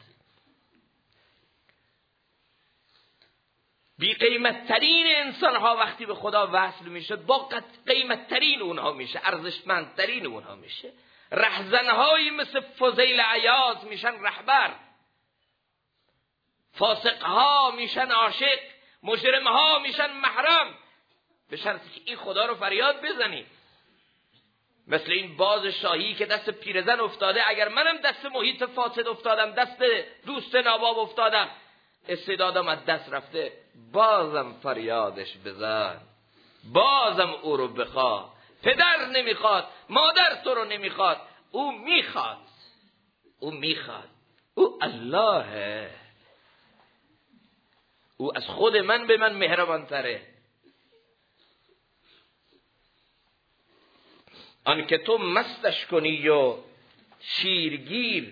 بی قیمت ترین انسان ها وقتی به خدا وصل میشد با قیمت ترین اونها میشه، ارزشمند ترین اونها میشه. رهزن هایی مثل فضیل عیاض میشن رهبر، فاسق ها میشن عاشق، مجرم ها میشن محرم، به شرطی که این خدا رو فریاد بزنی. مثل این باز شاهی که دست پیرزن افتاده، اگر منم دست محیط فاسد افتادم، دست دوست ناباب افتادم، استعدادم از دست رفته، بازم فریادش بزن، بازم او رو بخواه. پدر نمیخواد، مادر تو رو نمیخواد، او میخواد، او الله، او از خود من به من مهربان تره. آن که تو مستش کنی و شیرگیر،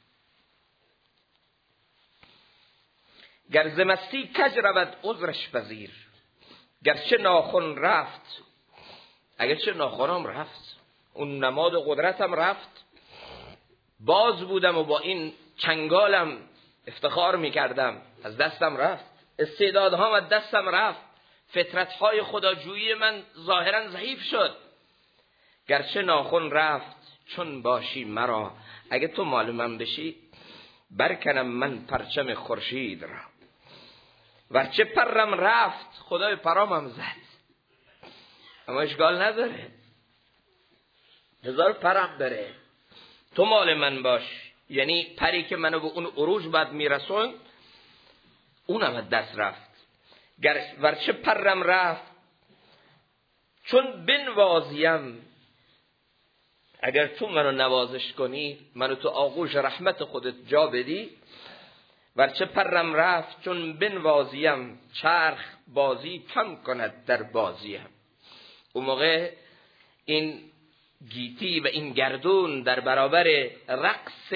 گر ز مستی کج رود عذرش پذیر. گرچه ناخن رفت، اگرچه ناخنم رفت، اون نماد قدرتم رفت، باز بودم و با این چنگالم افتخار میکردم، از دستم رفت. استعدادهام از دستم رفت، فطرتهای خداجویی من ظاهرا ضعیف شد. گرچه ناخن رفت چون باشی مرا، اگه تو مال من بشی برکنم من پرچم خورشید را. ورچه پرم رفت، خدای پرامم زد، اما اشکال نداره، هزار پرم داره، تو مال من باش. یعنی پری که منو به اون عروج بعد میرسون، اونم از دست رفت. ورچه پرم رفت چون بنوازیم، اگر تو منو نوازش کنی، منو تو آغوش رحمت خودت جا بدی. ورچه پرم رفت چون بنوازیم، چرخ بازی کم کند در بازیم. اون موقع این گیتی و این گردون در برابر رقص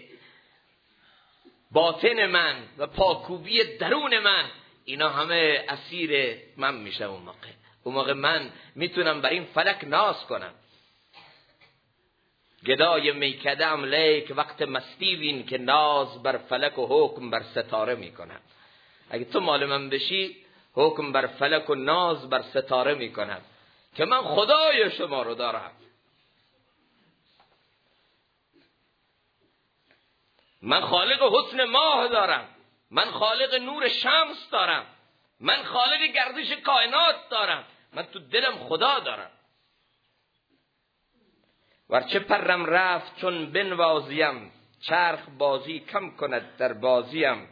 باطن من و پاکوبی درون من، اینا همه اسیر من میشه. اون موقع من میتونم بر این فلک ناز کنم. گدای میکدم لیک وقت مستی بین، که ناز بر فلک و حکم بر ستاره میکنم. اگه تو مال من بشی، حکم بر فلک و ناز بر ستاره میکنم، که من خدای شما رو دارم. من خالق حسن ماه دارم، من خالق نور شمس دارم، من خالق گردش کائنات دارم، من تو دلم خدا دارم. ورچه پرم رفت چون بنوازیم، چرخ بازی کم کند در بازیم.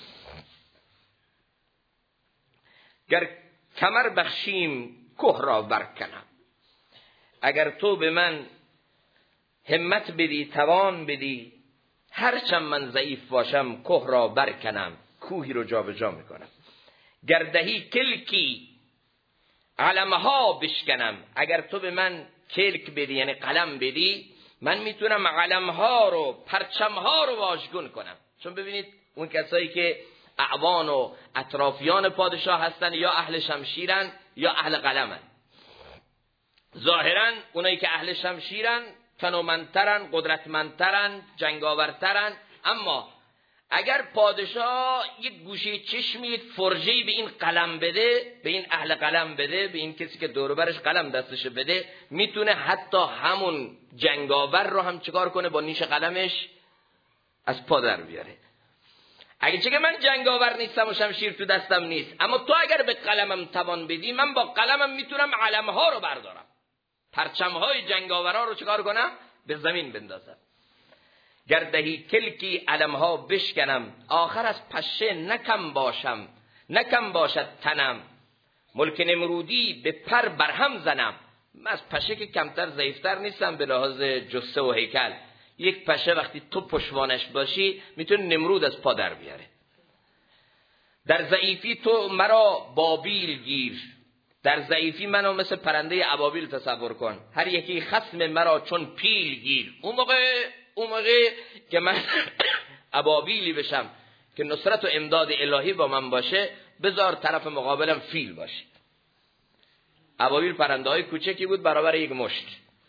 گر کمر بخشیم که را برکنم، اگر تو به من همت بدی، توان بدی، هرچند من ضعیف باشم که را برکنم، کوهی رو جا به جا میکنم. گر دهی کلکی علمها بشکنم، اگر تو به من کلک بدی یعنی قلم بدی، من میتونم علمها رو، پرچمها رو واژگون کنم. چون ببینید اون کسایی که اعوان و اطرافیان پادشاه هستن، یا اهل شمشیرن یا اهل قلمن. ظاهرا اونایی که اهل شمشیرن تنومندترن، قدرتمندترن، جنگاورترن، اما اگر پادشاه یک گوشه چشمی فرجه‌ای به این قلم بده، به این اهل قلم بده، به این کسی که دور و برش قلم دستش بده، میتونه حتی همون جنگاور رو هم چیکار کنه؟ با نیش قلمش از پا در بیاره. اگه چه که من جنگاور نیستم و شمشیر تو دستم نیست، اما تو اگر به قلمم توان بدی، من با قلمم میتونم علمها رو بردارم، پرچمهای جنگاورا رو چیکار کنم؟ به زمین بندازم. گردهی کلکی علمها بشکنم، آخر از پشه نکم باشم، نکم باشد تنم. ملک نمرودی به پر برهم زنم، من از پشه که کمتر ضعیفتر نیستم به لحاظ جثه و هیکل. یک پشه وقتی تو پشوانش باشی میتونه نمرود از پا در بیاره. در ضعیفی تو مرا بابیل گیر، در ضعیفی منو مثل پرنده ابابیل تصور کن. هر یکی خصم مرا چون پیل گیر. اون موقع که من ابابیلی بشم که نصرت و امداد الهی با من باشه، بذار طرف مقابلم فیل باشه. ابابیل پرنده های کوچکی بود برابر یک مشت.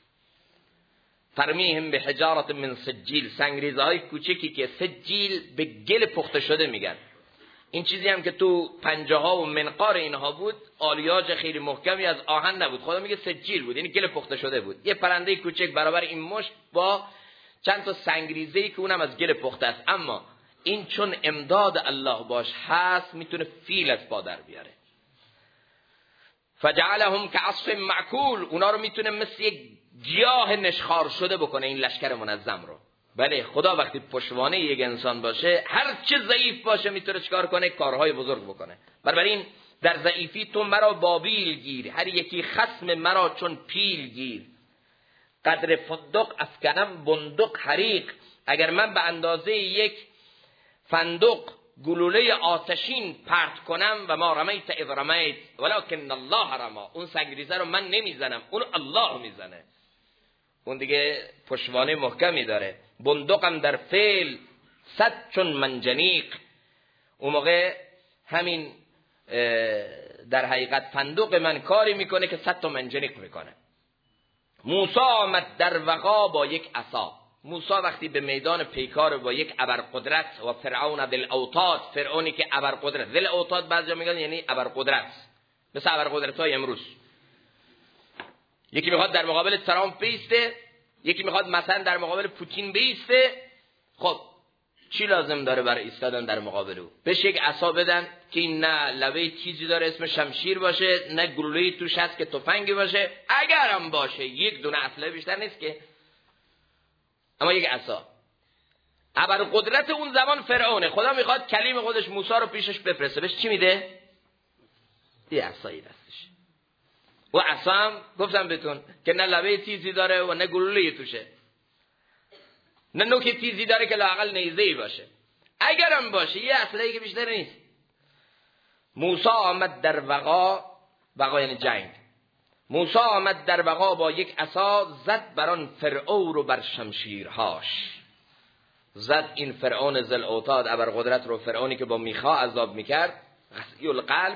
ترمیهم به حجارت من سجیل، سنگریزه های کوچکی که سجیل به گل پخته شده میگن. این چیزی هم که تو پنجه ها و منقار اینها بود، آلیاژ خیلی محکمی از آهن نبود، خدا میگه سجیل بود، یعنی گل پخته شده بود. یه پرنده کوچک برابر این مشت با چند تا سنگریزه‌ای که اونم از گل پخته است، اما این چون امداد الله باش هست میتونه فیل از پا در بیاره. فجعلهم كعصف معکول، اونا رو میتونه مثل یک گیاه نشخوار شده بکنه، این لشکر منظم رو. بله، خدا وقتی پشتوانه یک انسان باشه، هر چه ضعیف باشه میتونه چیکار کنه؟ کارهای بزرگ بکنه. بنابراین در ضعیفی تو مرا بابیل گیر، هر یکی خصم مرا چون پیل گیر. قدر فندق افکنم بندق حریق. اگر من به اندازه یک فندق گلوله آتشین پرت کنم و ما رمیت اذ رمیت ولکن الله رما، اون سنگریزه رو من نمیزنم، اون الله میزنه. اون دیگه پشتوانه محکمی داره. بندقم در فعل صد چون منجنیق. اون موقع همین در حقیقت فندق من کاری میکنه که 100 تا منجنیق میکنه. موسی آمد در وغا با یک عصا. موسی وقتی به میدان پیکار با یک ابرقدرت و فرعون ذل اوتاد، فرعونی که ابرقدرت، ذل اوتاد بعضیا میگن یعنی ابرقدرت، مثل ابرقدرت‌های امروز. یکی میخواد در مقابل ترامپ بیسته، یکی میخواد مثلا در مقابل پوتین بیسته. خب چی لازم داره برای ایستادن در مقابل او؟ بهش یک عصا بدن که این نه لبه تیزی داره اسم شمشیر باشه، نه گلوله‌ای توش هست که تفنگی باشه. اگرم باشه یک دونه اسلحه بیشتر نیست که، اما یک عصا. ابرقدرت اون زمان فرعونه. خدا میخواد کلیم خودش موسی رو پیشش بفرسته، بهش چی میده؟ یه عصایی دستش. و عصا هم گفتم بهتون که نه لبه تیزی داره و نه گلوله‌ای توشه، نه نوک تیزی داره که لااقل نیزه‌ای باشه. اگرم باشه یه اسلحه‌ای که بیشتر نیست. موسی آمد در وغا یعنی جنگ. موسی آمد در وغا با یک عصا، زد بر آن فرعون رو بر شمشیرهاش. زد این فرعون ذل اوتاد ابرقدرت رو، فرعونی که با میخا عذاب میکرد، غسیل القلب،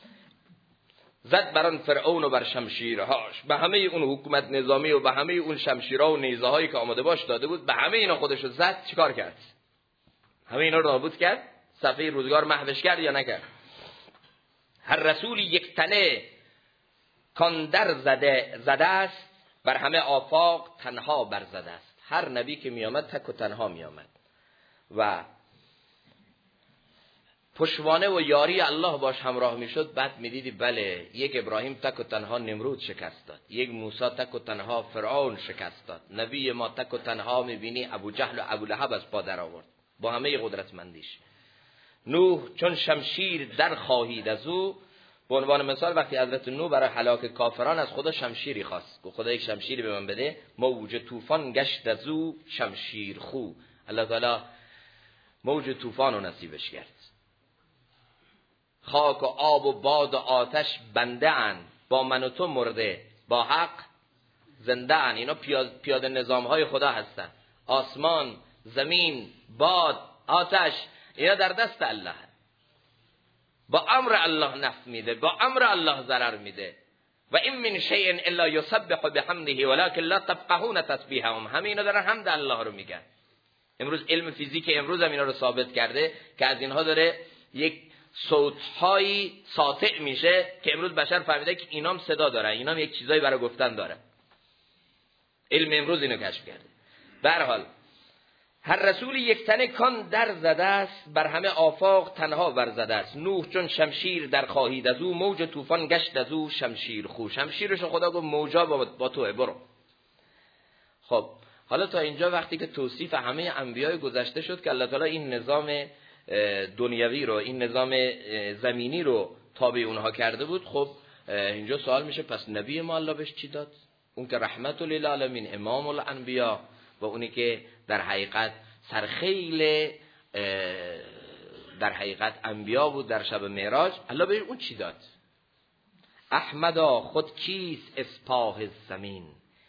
زد بر آن فرعون رو بر شمشیرهاش. به همه اون حکومت نظامی و به همه اون شمشیرها و نیزه هایی که آماده باش داده بود، به همه اینا خودش رو زد. چیکار کرد؟ همه اینا رو نابود کرد؟ صفحه روزگار محوش کرد یا نکرد؟ هر رسولی یک تنه کان در زده است، بر همه آفاق تنها برزده است. هر نبی که می آمد تک و تنها می آمد و پشتوانه و یاری الله باش همراه می شد. بعد می دیدی بله، یک ابراهیم تک و تنها نمرود شکست داد، یک موسی تک و تنها فرعون شکست داد، نبی ما تک و تنها می بینی ابو جهل و ابو لهب از پا در آورد با همه قدرتمندیش. نوح چون شمشیر در خواهید از او، به عنوان مثال وقتی حضرت نوح برای هلاک کافران از خدا شمشیری خواست، گفت خدا یک شمشیری به من بده، موج طوفان گشت از او شمشیر خو. الله تعالی موج طوفان رو نصیبش کرد. خاک و آب و باد و آتش بنده اند، با من و تو مرده با حق زنده اند. اینا پیاده نظام های خدا هستن. آسمان، زمین، باد، آتش، اینا در دست الله. با امر الله نفع میده، با امر الله ضرر میده. و این من شیء الا یسبح بحمده ولکن لا تفقهون تسبیحهم. همه اینا دارن حمد الله رو میگن. امروز علم فیزیک امروز هم اینا رو ثابت کرده که از اینها داره یک صوت‌هایی ساطع میشه که امروز بشر فهمیده که اینا هم صدا دارن، اینا هم یک چیزایی برای گفتن دارن. علم امروز اینو کشف کرده. به هر حال هر رسولی یک تنه کان در زده است، بر همه آفاق تنها ورزده است. نوح چون شمشیر در خواهید از او، موج طوفان گشت از او شمشیر خو. شمشیرشو خدا گفت موجا با تو برو. خب حالا تا اینجا وقتی که توصیف همه انبیای گذشته شد که الله تعالی این نظام دنیوی رو، این نظام زمینی رو تابع اونها کرده بود، خب اینجا سوال میشه پس نبی ما الله بهش چی داد؟ اون که رحمت للعالمین، امام الانبیا و اونی که در حقیقت سرخیل در حقیقت انبیا بود در شب معراج، الله به اون چی داد؟ احمدا خود کیست اسپاه زمین،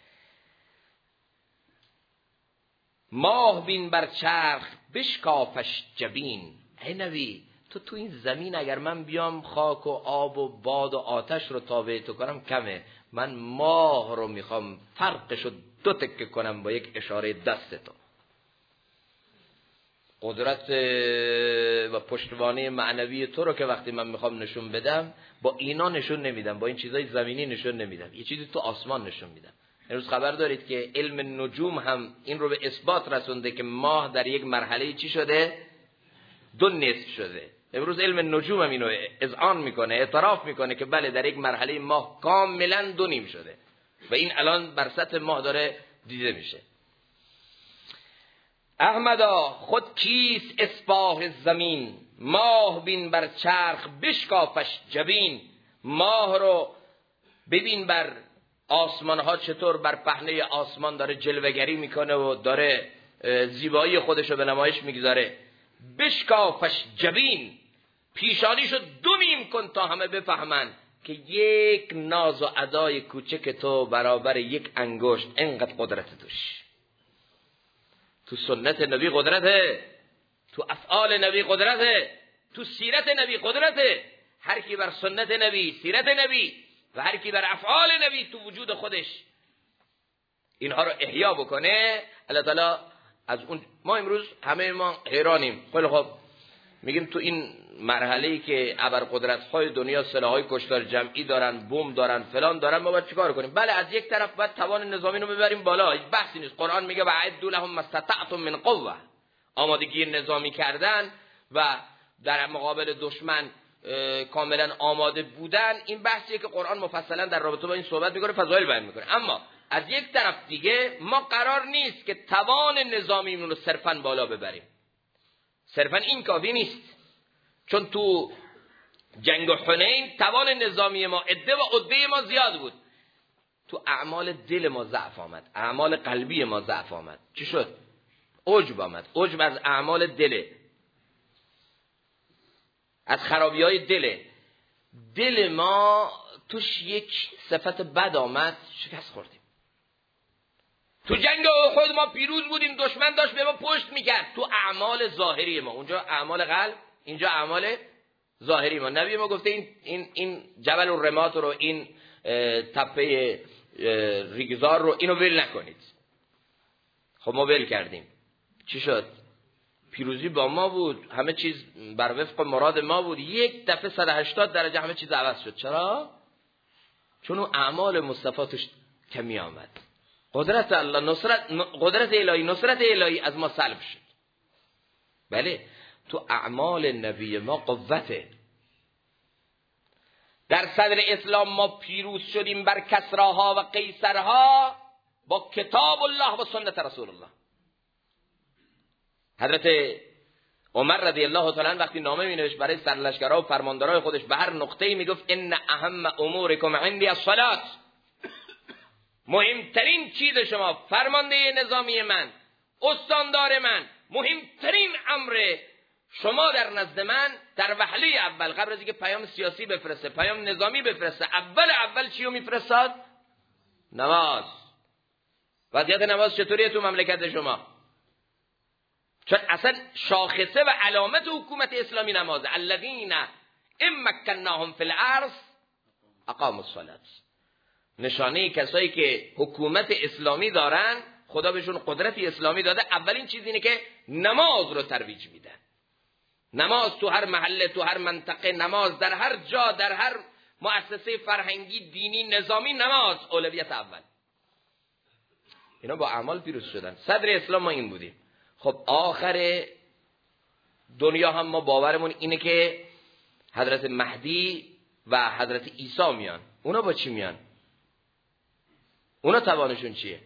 ماه بین بر چرخ بشکافش جبین. ای نبی تو این زمین اگر من بیام خاک و آب و باد و آتش رو تابع تو کنم کمه، من ماه رو میخوام فرقشو دو تکه کنم با یک اشاره دست تو. قدرت و پشتوانه معنوی تو رو که وقتی من میخوام نشون بدم با اینا نشون نمیدم، با این چیزای زمینی نشون نمیدم، یه چیزی تو آسمان نشون میدم. امروز خبر دارید که علم نجوم هم این رو به اثبات رسونده که ماه در یک مرحله چی شده؟ دو نصف شده. امروز علم نجوم هم اینو اذعان میکنه، اعتراف میکنه که بله در یک مرحله ماه کاملا دو نیم شده و این الان بر سطح ماه داره دیده میشه. احمدا خود کیست اسپاه زمین، ماه بین بر چرخ بشکافش جبین. ماه رو ببین بر آسمان ها چطور بر پهنه آسمان داره جلوه‌گری میکنه و داره زیبایی خودشو به نمایش میگذاره. بشکافش جبین، پیشانیشو دو نیم کن تا همه بفهمن که یک ناز و ادای کوچک تو برابر یک انگشت انقدر قدرت توش. تو سنت نبی قدرته، تو افعال نبی قدرته، تو سیرت نبی قدرته. هر کی بر سنت نبی، سیرت نبی و هر کی بر افعال نبی تو وجود خودش اینها رو احیا بکنه، الله تعالی از اون. ما امروز همه ما حیرانیم. خب میگیم تو این مرحله‌ای که ابرقدرت‌های دنیا سلاح‌های کشتار جمعی دارن، بمب دارن، فلان دارن، ما باید چیکار کنیم؟ بله، از یک طرف باید توان نظامی رو ببریم بالا، هیچ بحثی نیست. قرآن میگه وَأَعِدُّوا لَهُم مَا اسْتَطَعْتُم مِّنْ قُوَّةٍ، آمادگی نظامی کردن و در مقابل دشمن کاملا آماده بودن. این بحثیه که قرآن مفصلا در رابطه با این صحبت میکنه، فضایل بیان میکنه. اما از یک طرف دیگه ما قرار نیست که توان نظامیمون رو صرفا بالا ببریم. صرفا این کافی نیست، چون تو جنگ حنین توان نظامی ما، عده و عده ما زیاد بود. تو اعمال دل ما ضعف آمد، اعمال قلبی ما ضعف آمد. چی شد؟ عجب آمد. عجب از اعمال دله، از خرابی‌های دله. دل ما توش یک صفت بد آمد، شکست خوردیم. تو جنگ احد ما پیروز بودیم، دشمن داشت به ما پشت میکرد. تو اعمال ظاهری ما، اونجا اعمال قلب، اینجا اعمال ظاهری ما. نبی ما گفته این جبل الرمات رو، این تپه ریگزار رو، اینو ول نکنید. خب ما ول کردیم. چی شد؟ پیروزی با ما بود، همه چیز بر وفق مراد ما بود. یک دفعه 180 درجه همه چیز عوض شد. چرا؟ چون اون اعمال مصطفی توش کمی آمد. قدرت الله، قدرت الهی، نصرت الهی از ما سلب شد. بله، تو اعمال نبی ما قوته. در صدر اسلام ما پیروز شدیم بر کسراها و قیصرها با کتاب الله و سنت رسول الله. حضرت عمر رضی الله تعالی عنه وقتی نامه می‌نوشت برای سرلشکرها و فرماندارای خودش، به هر نقطه‌ای میگفت ان اهم امورکم عندی الصلاه، مهمترین چیز شما، فرمانده نظامی من، استاندار من، مهمترین امر شما در نزد من در وهله اول، قبل از اینکه پیام سیاسی بفرسته، پیام نظامی بفرسته، اول چی رو میفرستاد؟ نماز. وضعیت نماز چطوریه تو مملکت شما؟ چون اصلا شاخصه و علامت حکومت اسلامی نمازه. الذین ان مکناهم فی الارض اقاموا الصلاة. نشانه کسایی که حکومت اسلامی دارن، خدا بهشون قدرتی اسلامی داده، اولین چیز اینه که نماز رو ترویج میدن. نماز تو هر محله، تو هر منطقه، نماز در هر جا، در هر مؤسسه فرهنگی، دینی، نظامی، نماز اولویت اول. اینا با اعمال پیروز شدن. صدر اسلام ما این بودیم. خب آخر دنیا هم ما باورمون اینه که حضرت مهدی و حضرت عیسی میان. اونا با چی میان؟ اونا توانشون چیه؟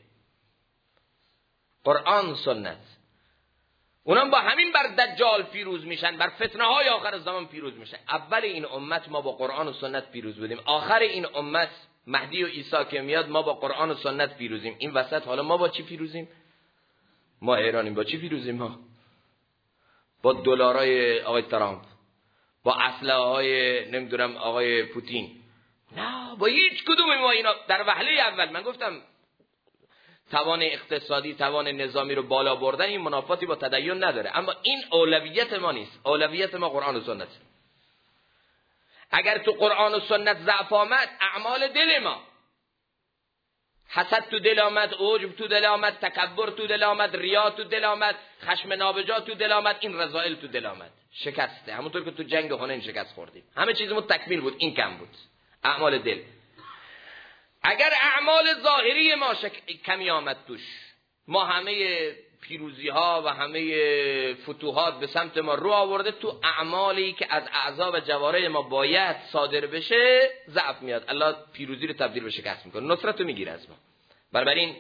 قرآن، سنت. اونا با همین بر دجال پیروز میشن، بر فتنه های آخر زمان پیروز میشن. اول این امت ما با قرآن و سنت پیروز بودیم، آخر این امت مهدی و عیسی که میاد ما با قرآن و سنت پیروزیم. این وسط حالا ما با چی پیروزیم؟ ما ایرانیم. با چی پیروزیم؟ ما با دلارای آقای ترامپ، با اسلحه های نمیدونم آقای پوتین. نه، با هیچ کدوم ما اینا در وهله اول. من گفتم توان اقتصادی، توان نظامی رو بالا بردن این منافاتی با تدین نداره، اما این اولویت ما نیست. اولویت ما قرآن و سنت. اگر تو قرآن و سنت ضعف آمد، اعمال دل ما، حسد تو دل آمد، عجب تو دل آمد، تکبر تو دل آمد، ریا تو دل آمد، خشم نابجا تو دل آمد، این رذائل تو دل آمد، شکسته. همونطور که تو جنگ حنین شکست خوردیم. همه چیزمون تکمیل بود، این کم بود. اعمال دل. اگر اعمال ظاهری ما کمی آمد توش، ما همه پیروزی ها و همه فتوحات به سمت ما رو آورده، تو اعمالی که از اعضا و جوارح ما باید صادر بشه ضعف میاد. الله پیروزی رو تبدیل به شکست میکنه، نصرت رو میگیره از ما. بنابراین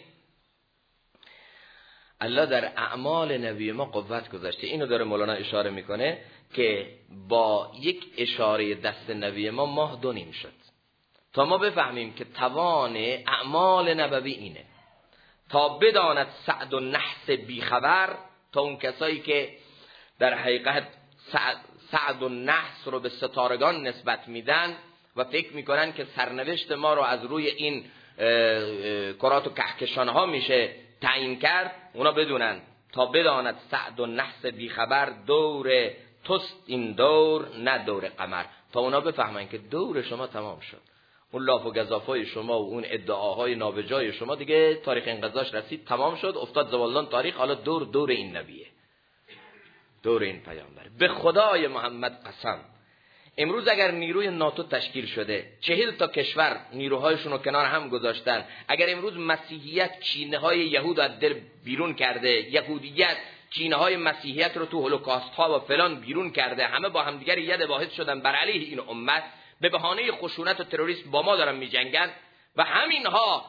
الله در اعمال نبی ما قوت گذاشته. اینو داره مولانا اشاره میکنه که با یک اشاره دست نبی ما ماه 2 نیم شد. تا ما بفهمیم که توان اعمال نبوی اینه، تا بداند سعد و نحس بیخبر، تا اون کسایی که در حقیقت سعد و نحس رو به ستارگان نسبت میدن و فکر میکنن که سرنوشت ما رو از روی این کرات و کهکشان ها میشه تعیین کرد، اونا بدونن تا بداند سعد و نحس بیخبر، دور توست این دور نه دور قمر. تا اونا بفهمن که دور شما تمام شد، اون لاف و گزافای شما و اون ادعاهای نابجای شما دیگه تاریخ انقضاش رسید، تمام شد، افتاد زوالان تاریخ. حالا دور این نبیه، دور این پیامبر. به خدای محمد قسم، امروز اگر نیروی ناتو تشکیل شده، 40 تا کشور نیروهایشون رو کنار هم گذاشتن، اگر امروز مسیحیت کینه های یهود از دل بیرون کرده، یهودیت کینه های مسیحیت رو تو هولوکاست ها و فلان بیرون کرده، همه با همدیگر ید واحد شدن بر علیه این امت، به بهانه خشونت و تروریسم با ما دارن میجنگن و همینها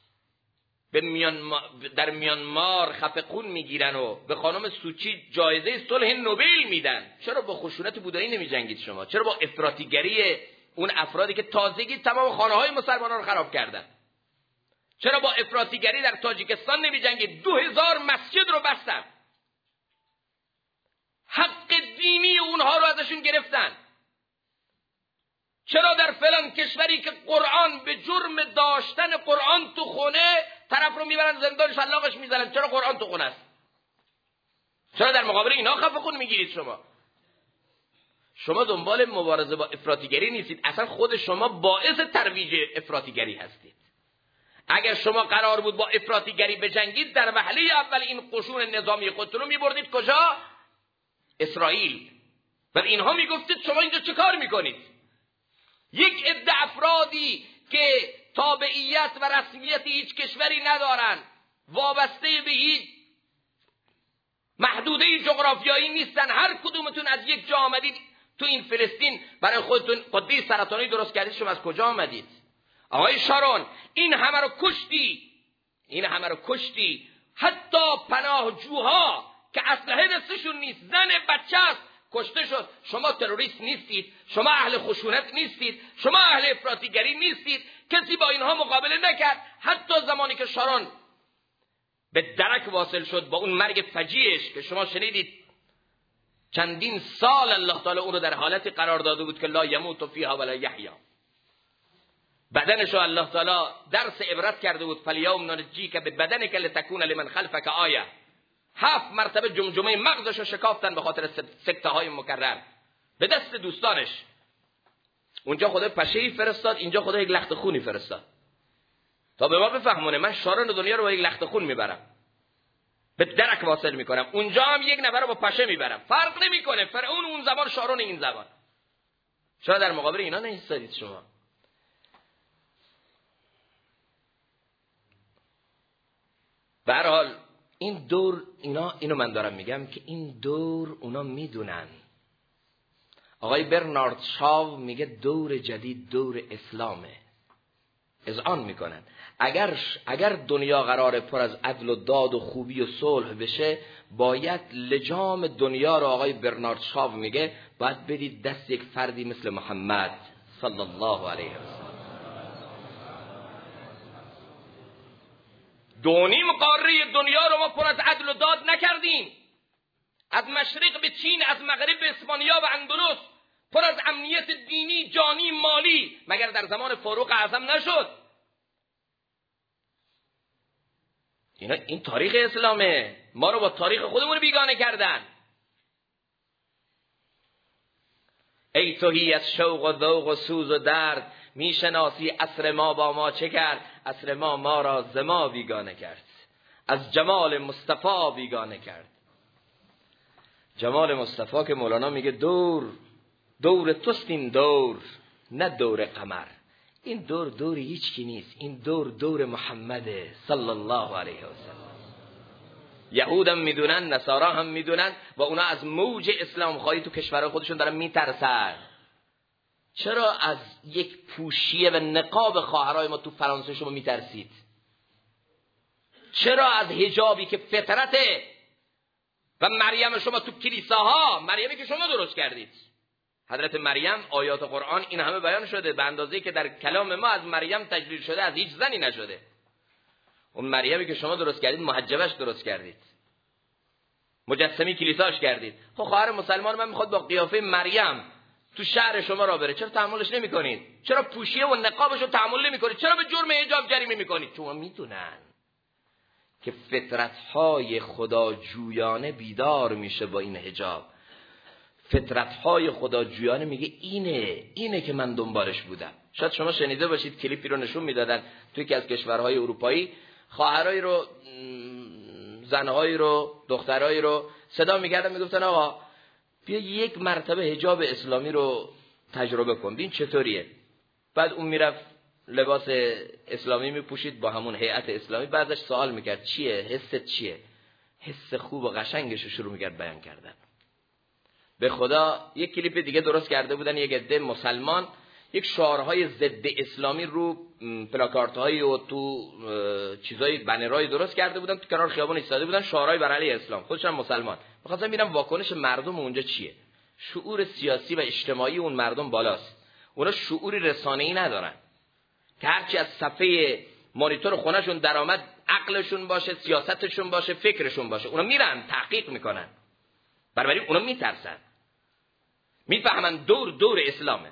در میانمار خفه خون میگیرن و به خانم سوچی جایزه صلح نوبل میدن. چرا با خشونت بودایی نمیجنگید شما؟ چرا با افراطیگری اون افرادی که تازگی تمام خانه‌های مسلمانان رو خراب کردن؟ چرا با افراطیگری در تاجیکستان نمیجنگید؟ 2000 مسجد رو بستن، حق دینی اونها رو ازشون گرفتن. چرا در فلان کشوری که قرآن به جرم داشتن قرآن تو خونه طرف رو میبرن زندان شلاقش میزنن؟ چرا قرآن تو خونه است؟ چرا در مقابل اینا خفه خون میگیرید؟ شما دنبال مبارزه با افراطیگری نیستید، اصلا خود شما باعث ترویج افراطیگری هستید. اگر شما قرار بود با افراطیگری بجنگید، در وهله اول این قشون نظامی خودتون رو میبردید کجا؟ اسرائیل. و اینها میگفتید شما اینجا چه کار میکنید؟ یک عده افرادی که تابعیت و رسمیت هیچ کشوری ندارن، وابسته به هیچ محدوده جغرافیایی نیستن، هر کدومتون از یک جا آمدید تو این فلسطین برای خودتون قده سرطانی درست کردید. شما از کجا آمدید؟ آقای شارون، این همه رو کشتی، حتی پناهجوها که اسلحه دستشون نیست، زن بچه است، کشته شد. شما تروریست نیستید، شما اهل خشونت نیستید، شما اهل افراطیگری نیستید. کسی با اینها مقابله نکرد. حتی زمانی که شارون به درک واصل شد با اون مرگ فجیعش که شما شنیدید، چندین سال الله تعالی اون رو در حالتی قرار داده بود که لا یموت فیها ولا یحیا، بدنش رو الله تعالی درس عبرت کرده بود، فالیوم ننجیک ببدنک لتکون لمن خلفک آیه. 7 مرتبه جمجمه مغزش رو شکافتن به خاطر سکته های مکرر به دست دوستانش. اونجا خدا پشه‌ای فرستاد، اینجا خدا یک لخت خونی فرستاد تا به ما بفهمونه من شارون دنیا رو با یک لخت خون میبرم، به درک واصل میکنم. اونجا هم یک نفر رو با پشه میبرم، فرق نمیکنه، فرعون اون زمان، شارون این زمان. چرا در مقابل اینا نایستادید شما؟ به هر حال این دور، اینو من دارم میگم که این دور اونا میدونن. آقای برنارد شاو میگه دور جدید دور اسلامه. اذعان میکنن اگر دنیا قراره پر از عدل و داد و خوبی و صلح بشه، باید لجام دنیا رو، آقای برنارد شاو میگه، باید بدید دست یک فردی مثل محمد صلی الله علیه و سلم. 2.5 قاره دنیا رو ما پر از عدل و داد نکردیم. از مشرق به چین، از مغرب به اسپانیا و اندلس، پر از امنیت دینی، جانی، مالی. مگر در زمان فاروق اعظم نشد؟ این تاریخ اسلامه. ما رو با تاریخ خودمون بیگانه کردن. ای توهی از شوق و ذوق و سوز و درد، میشناسی عصر ما با ما چه کرد؟ عصر ما را ز ما بیگانه کرد، از جمال مصطفی بیگانه کرد. جمال مصطفی که مولانا میگه دور توست این دور نه دور قمر. این دور هیچ کی نیست، این دور محمد صلی الله علیه و سلم. یهود هم میدونن، نصارا هم میدونن و اونا از موج اسلام خواهی تو کشور خودشون دارن میترسن. چرا از یک پوشیه و نقاب خواهرای ما تو فرانسه شما میترسید؟ چرا از حجابی که فطرته و مریم شما تو کلیساها، مریمی که شما درست کردید، حضرت مریم آیات قرآن این همه بیان شده، به اندازه‌ای که در کلام ما از مریم تجلیل شده از هیچ زنی نشده. اون مریمی که شما درست کردید محجبش درست کردید، مجسمی کلیساش کردید. خب خواهر مسلمان من میخواد با قیافه مریم تو شهر شما را بره، چرا تحملش نمیکنید؟ چرا پوشیه و نقابش رو تحمل نمیکنید؟ چرا به جرم حجاب جریمه میکنید؟ چون میدونن که فطرت‌های خداجویانه بیدار میشه با این حجاب. فطرت‌های خداجویانه میگه اینه که من دنبالش بودم. شاید شما شنیده باشید کلیپی رو نشون میدادن توی یکی از کشورهای اروپایی، خواهرایی رو، زنهایی رو، دخترایی رو صدا میکردن میگفتن آقا بیا یک مرتبه حجاب اسلامی رو تجربه کن ببین چطوریه. بعد اون میرفت لباس اسلامی میپوشید با همون هیئت اسلامی، بعدش سوال میکرد چیه؟ حست چیه؟ حس خوب و قشنگش رو شروع میکرد بیان کردن. به خدا یک کلیپ دیگه درست کرده بودن یک عده مسلمان، یک شعارهای ضد اسلامی رو پلاکاردهای و تو چیزای بنرای درست کرده بودن، تو کنار خیابان ایستاده بودن، شعارهای بر علیه اسلام، خودشون مسلمان. می‌خواستم ببینم واکنش مردم اونجا چیه. شعور سیاسی و اجتماعی اون مردم بالاست. اونا شعوری رسانه‌ای ندارن که هرچی از صفحه مانیتور خونه‌شون درآمد عقلشون باشه، سیاستشون باشه، فکرشون باشه. اونا میرن تحقیق میکنن. برای اونا میترسن، میفهمن دور اسلامه.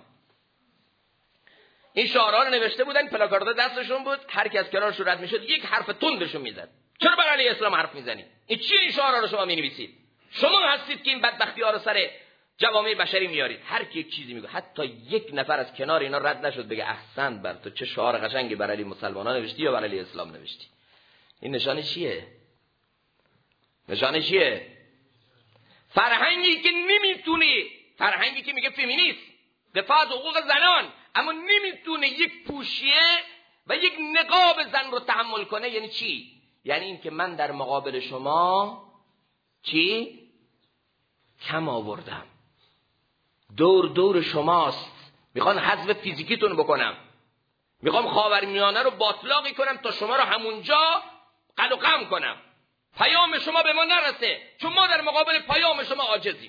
این شعارها رو نوشته بودن، پلاکاردا دستشون بود، هر کی از کنارش رد میشد یک حرف تندشون میزد. چرا بر علیه اسلام حرف میزنی؟ این چیه این شعارها رو شما مینویسید؟ شما هستید که این بدبختی‌ها رو سر جوامع بشری میارید. هر کی یک چیزی میگه، حتی یک نفر از کنار اینا رد نشد بگه احسنت بر تو، چه شعار قشنگی بر علیه مسلمانان نوشتی یا بر علیه اسلام نوشتی. این نشانه چیه؟ نشانه چیه؟ فرهنگی که نمیتونه، فرهنگی که میگه فمینیست، دفاع از حقوق زنان، اما نمیتونه یک پوشیه و یک نقاب زن رو تحمل کنه. یعنی چی؟ یعنی این که من در مقابل شما چی؟ کم آوردم، دور شماست، میخوان حذف فیزیکیتون بکنم، میخوام خاورمیانه رو باطلاقی کنم تا شما رو همونجا قل و قم کنم، پیام شما به ما نرسه، چون ما در مقابل پیام شما عاجزیم.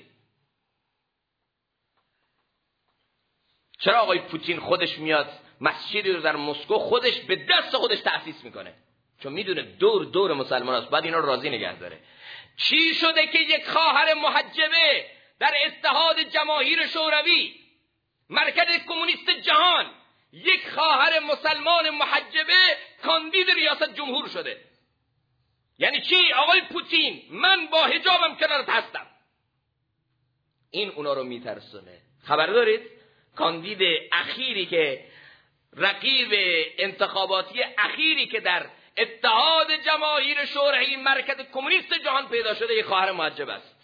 چرا آقای پوتین خودش میاد مسجدی رو در مسکو خودش به دست خودش تأسیس میکنه؟ چون میدونه دور مسلمان است، باید اینا رو راضی نگه داره. چی شده که یک خواهر محجبه در اتحاد جماهیر شوروی، مرکز کمونیست جهان، یک خواهر مسلمان محجبه کاندید ریاست جمهور شده؟ یعنی چی؟ آقای پوتین من با حجابم کنارت هستم. این اونا رو میترسونه. خبر دارید کاندید اخیری که رقیب انتخاباتی اخیری که در اتحاد جماهیر شوروی مرکز کمونیست جهان پیدا شده یک خواهر محجب است.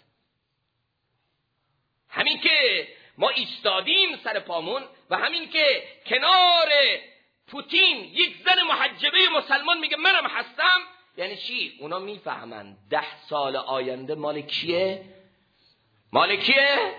همین که ما ایستادیم سر پامون و همین که کنار پوتین یک زن محجبه مسلمان میگه منم هستم، یعنی چی؟ اونا میفهمن 10 سال آینده مال کیه؟ مال کیه؟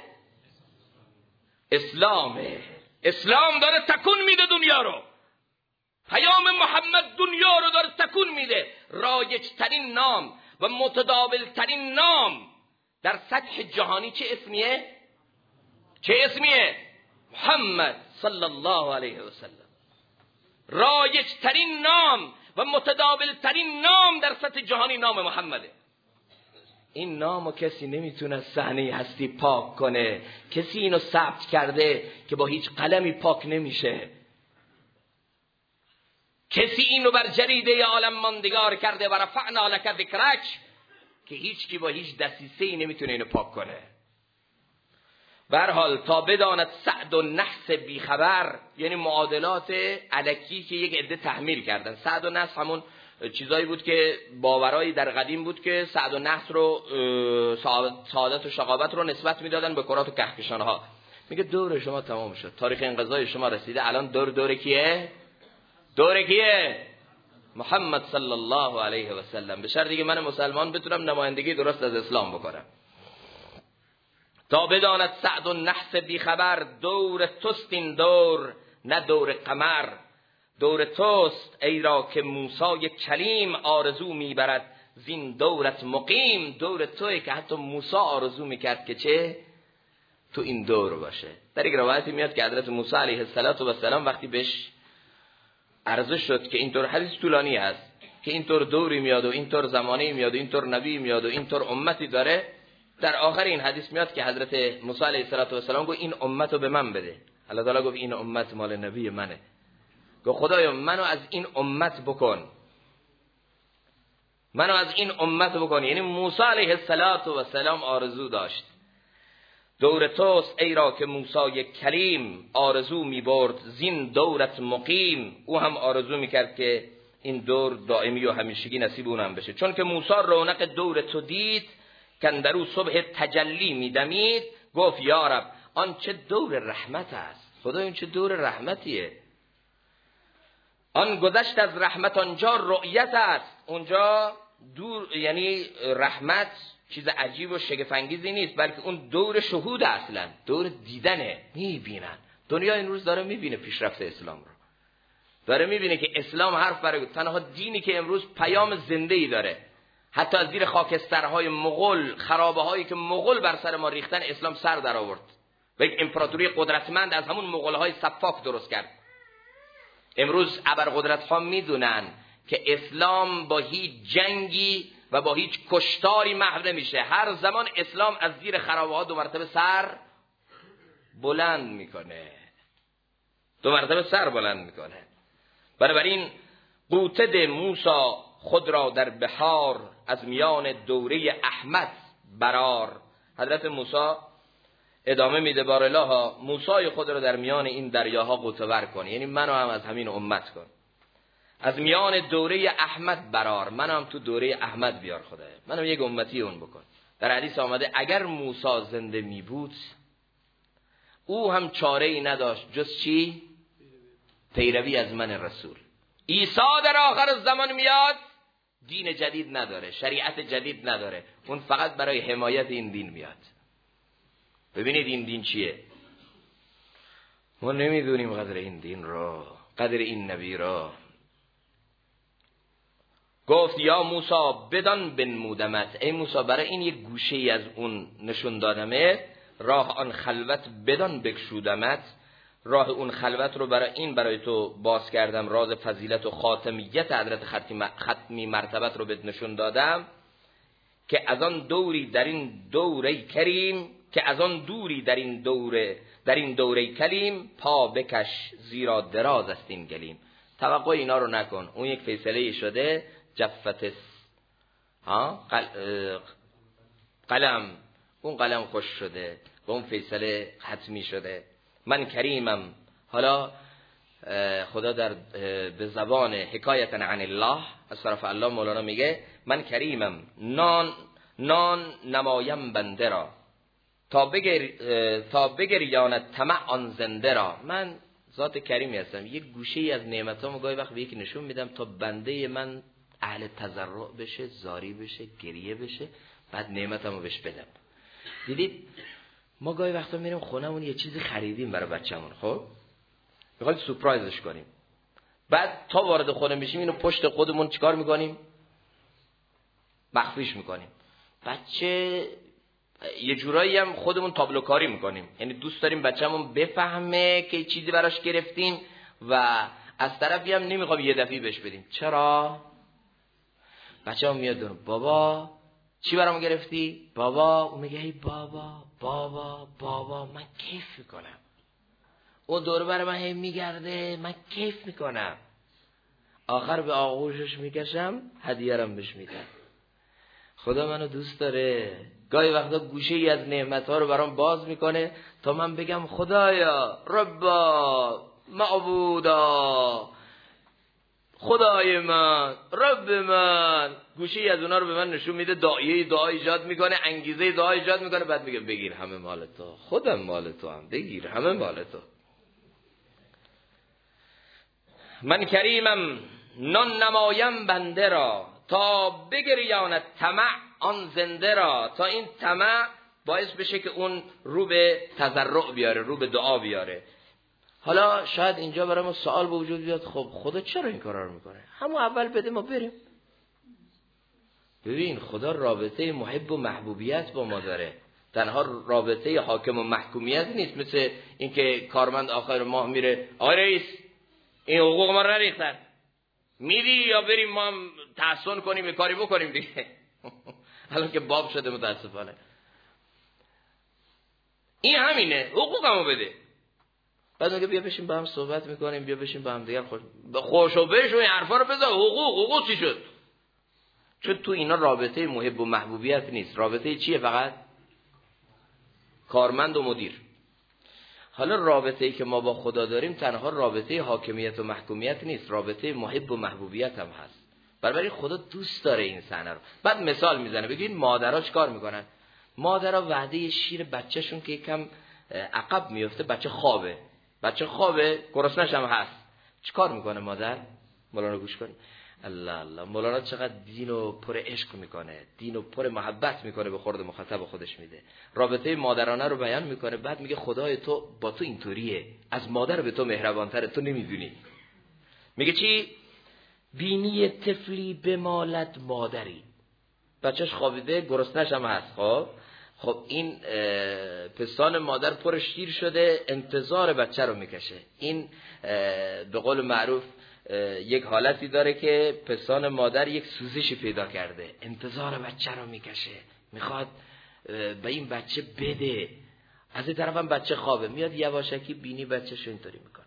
اسلامه. اسلام داره تکون میده دنیا رو. پیام محمد دنیا رو داره تکون میده. رایج‌ترین نام و متداول‌ترین نام در سطح جهانی چه اسمیه؟ چه اسمیه؟ محمد صلی الله علیه و سلم. رایج‌ترین نام و متداول‌ترین نام در سطح جهانی نام محمده. این نامو کسی نمیتونه صحنه هستی پاک کنه. کسی اینو ثبت کرده که با هیچ قلمی پاک نمیشه. کسی اینو بر جریده عالم ماندگار کرده و رفعنا لک ذکرک که هیچ کی با هیچ دسیسه‌ای نمیتونه اینو پاک کنه. به هر حال تا بداند سعد و نحس بیخبر، یعنی معادلات الکی که یک عده تحمیل کردن. سعد و نحس همون چیزایی بود که باورایی در قدیم بود که سعد و نحس رو، سعادت و شقاوت رو نسبت میدادن به کرات و کهکشان‌ها. میگه دور شما تمام شد، تاریخ انقضای شما رسیده، الان دور کیه؟ دور کیه؟ محمد صلی الله علیه و سلم. به شرطی که من مسلمان بتونم نمایندگی درست از اسلام بکنم. تا بداند سعد و نحس بی خبر، دور توست این دور نه دور قمر. دور توست ای را که موسی کلیم آرزو میبرد، زین دورت مقیم. دور توی که حتی موسی آرزو میکرد که چه؟ تو این دور باشه. در یک روایتی میاد که حضرت موسی علیه السلام وقتی بهش عرضه شد که اینطور، حدیث طولانی هست که اینطور دوری میاد و اینطور زمانی میاد و اینطور نبی میاد و اینطور امتی داره، در آخر این حدیث میاد که حضرت موسی علیه السلام گفت این امتو به من بده. الله تعالی گفت این امت مال نبی منه. گفت خدایا منو از این امت بکن، منو از این امت بکن. یعنی موسی علیه السلام آرزو داشت دور توست ای را که موسی کلیم آرزو می برد زین دورت مقیم. او هم آرزو میکرد که این دور دائمی و همیشگی نصیب اونم بشه، چون که موسی رونق دور تو دید کندرو صبح تجلی میدمید. گفت یا رب آن چه دور رحمت است. خدا این چه دور رحمتیه. آن گذشت از رحمت آنجا رؤیت است. اونجا دور، یعنی رحمت چیز عجیب و شگفت‌انگیزی نیست، بلکه اون دور شهود، اصلا دور دیدنه. میبینن دنیا این روز داره میبینه پیشرفت اسلام رو، داره میبینه که اسلام حرف برای تنها دینی که امروز پیام زنده‌ای داره. حتی از زیر خاکسترهای مغول، خرابه هایی که مغول بر سر ما ریختن، اسلام سر در آورد و یک امپراتوری قدرتمند از همون مغول های صفاک درست کرد. امروز ابرقدرت ها میدونن که اسلام با هیچ جنگی و با هیچ کشتاری محو نمیشه. هر زمان اسلام از زیر خرابه ها 2 مرتبه سر بلند میکنه، 2 مرتبه سر بلند میکنه. بنابراین قوتد موسی خود را در بحار از میان دوره احمد برار. حضرت موسی ادامه میده بارالله موسی خود را در میان این دریاها غوطه‌ور کن، یعنی منو هم از همین امت کن. از میان دوره احمد برار، منو هم تو دوره احمد بیار خدایا، منو یک امتی اون بکن. در حدیث آمده اگر موسی زنده می بود او هم چاره ای نداشت جز چی؟ پیروی از من رسول. عیسی در آخر زمان میاد دین جدید نداره، شریعت جدید نداره، اون فقط برای حمایت این دین میاد. ببینید این دین چیه؟ ما نمیدونیم قدر این دین را، قدر این نبی را. گفت یا موسی بدان بنمودمت، ای موسی برای این یک گوشه ای از اون نشون دادمت، راه آن خلوت بدان بکشودمت. راه اون خلوت رو برای تو باز کردم، راز فضیلت و خاتمیت حضرت ختمی مرتبت رو بهت نشون دادم، که از آن دوری در این دوره کریم، که از آن دوری در این دوره کلیم، پا بکش زیرا دراز است این گلیم. توقع اینا رو نکن، اون یک فیصله شده، جفت قلم، اون قلم خوش شده و اون فیصله حتمی شده. من کریمم. حالا خدا به زبان حکایتا عن الله، از طرف الله مولانا میگه من کریمم، نان نمایم بنده را، تا بگریاند طمع آن زنده را. من ذات کریمی هستم، یک گوشه ای از نعمتامو گاهی وقت به یکی نشون میدم تا بنده من اهل تضرع بشه، زاری بشه، گریه بشه، بعد نعمتامو بهش بدم. دیدید ما گاهی وقتا میریم خونمون یه چیزی خریدیم برای بچه‌مون، خب میخوایم سورپرایزش کنیم، بعد تا وارد خونه میشیم اینو پشت خودمون چیکار میکنیم؟ مخفیش میکنیم. بچه یه جورایی هم خودمون تابلو کاری میکنیم، یعنی دوست داریم بچه‌مون بفهمه که چیزی براش گرفتیم و از طرفی هم نمیخوام یه دفعه بهش بدیم. چرا؟ بچه‌مون میاد دونه بابا چی برام گرفتی؟ بابا اون میگه ای بابا من کیف میکنم. اون دور بر من میگرده، من کیف میکنم. آخر به آغوشش میکشم، هدیه رم بهش میدم. خدا منو دوست داره، گاهی وقتا گوشه ای از نعمت‌ها رو برام باز میکنه تا من بگم خدایا، ربا، معبودا، خدای من، رب من. گوشه ای از اونا رو به من نشون میده، داعیه دعا ایجاد میکنه، انگیزه دعا ایجاد میکنه، بعد میگه بگیر همه مال تو، خودم مال تو هم، بگیر همه مال تو. من کریمم نان نمایم بنده را، تا بگریاند طمع آن زنده را. تا این طمع باعث بشه که اون رو به تضرع بیاره، رو به دعا بیاره. حالا شاید اینجا برای ما سوال به وجود بیاد، خب خدا چرا این کارا رو میکنه؟ همون اول بده ما بریم. ببین خدا رابطه محب و محبوبیت با ما داره، تنها رابطه حاکم و محکومیت نیست، مثل اینکه کارمند آخر ماه میره آقای رئیس این حقوق ما رو نریختن، میدی یا بریم ما هم تحسن کنیم کاری بکنیم دیگه. الان که باب شده متاسفانه. این همینه، حقوقمو بده. بعد میگه بیا بشین با هم صحبت میکنیم، بیا بشین با هم دیگه خوش و بش و این حرفا رو بذار. حقوق چی شد؟ چون تو اینا رابطه محب و محبوبیت نیست. رابطه چیه؟ فقط کارمند و مدیر. حالا رابطه‌ای که ما با خدا داریم تنها رابطه حاکمیت و محکومیت نیست، رابطه محب و محبوبیت هم هست. برای خدا دوست داره این صحنه رو. بعد مثال میزنه، بگین مادرها چیکار میکنن؟ مادرها وعده شیر بچه‌شون که یکم عقب میفته، بچه خوابه گرسنه‌ش هم هست، چیکار میکنه مادر؟ مولانا گوش کنید. الله الله، مولانا چقدر دینو پر عشق میکنه، دینو پر محبت میکنه، به خورد مخاطب خودش میده. رابطه مادرانه رو بیان میکنه. بعد میگه خدای تو با تو اینطوریه، از مادر به تو مهربانتره، تو نمیدونی. میگه چی؟ بینی طفلی بمالد مادری. بچهش خوابیده گرسنه‌ش هم هست. خب این پستان مادر پر شیر شده، انتظار بچه رو میکشه. این به قول معروف یک حالتی داره که پستان مادر یک سوزشی پیدا کرده، انتظار بچه رو میکشه، میخواد به این بچه بده. از این طرف هم بچه خوابه، میاد یواشکی بینی بچه‌شو اینطوری میکنه،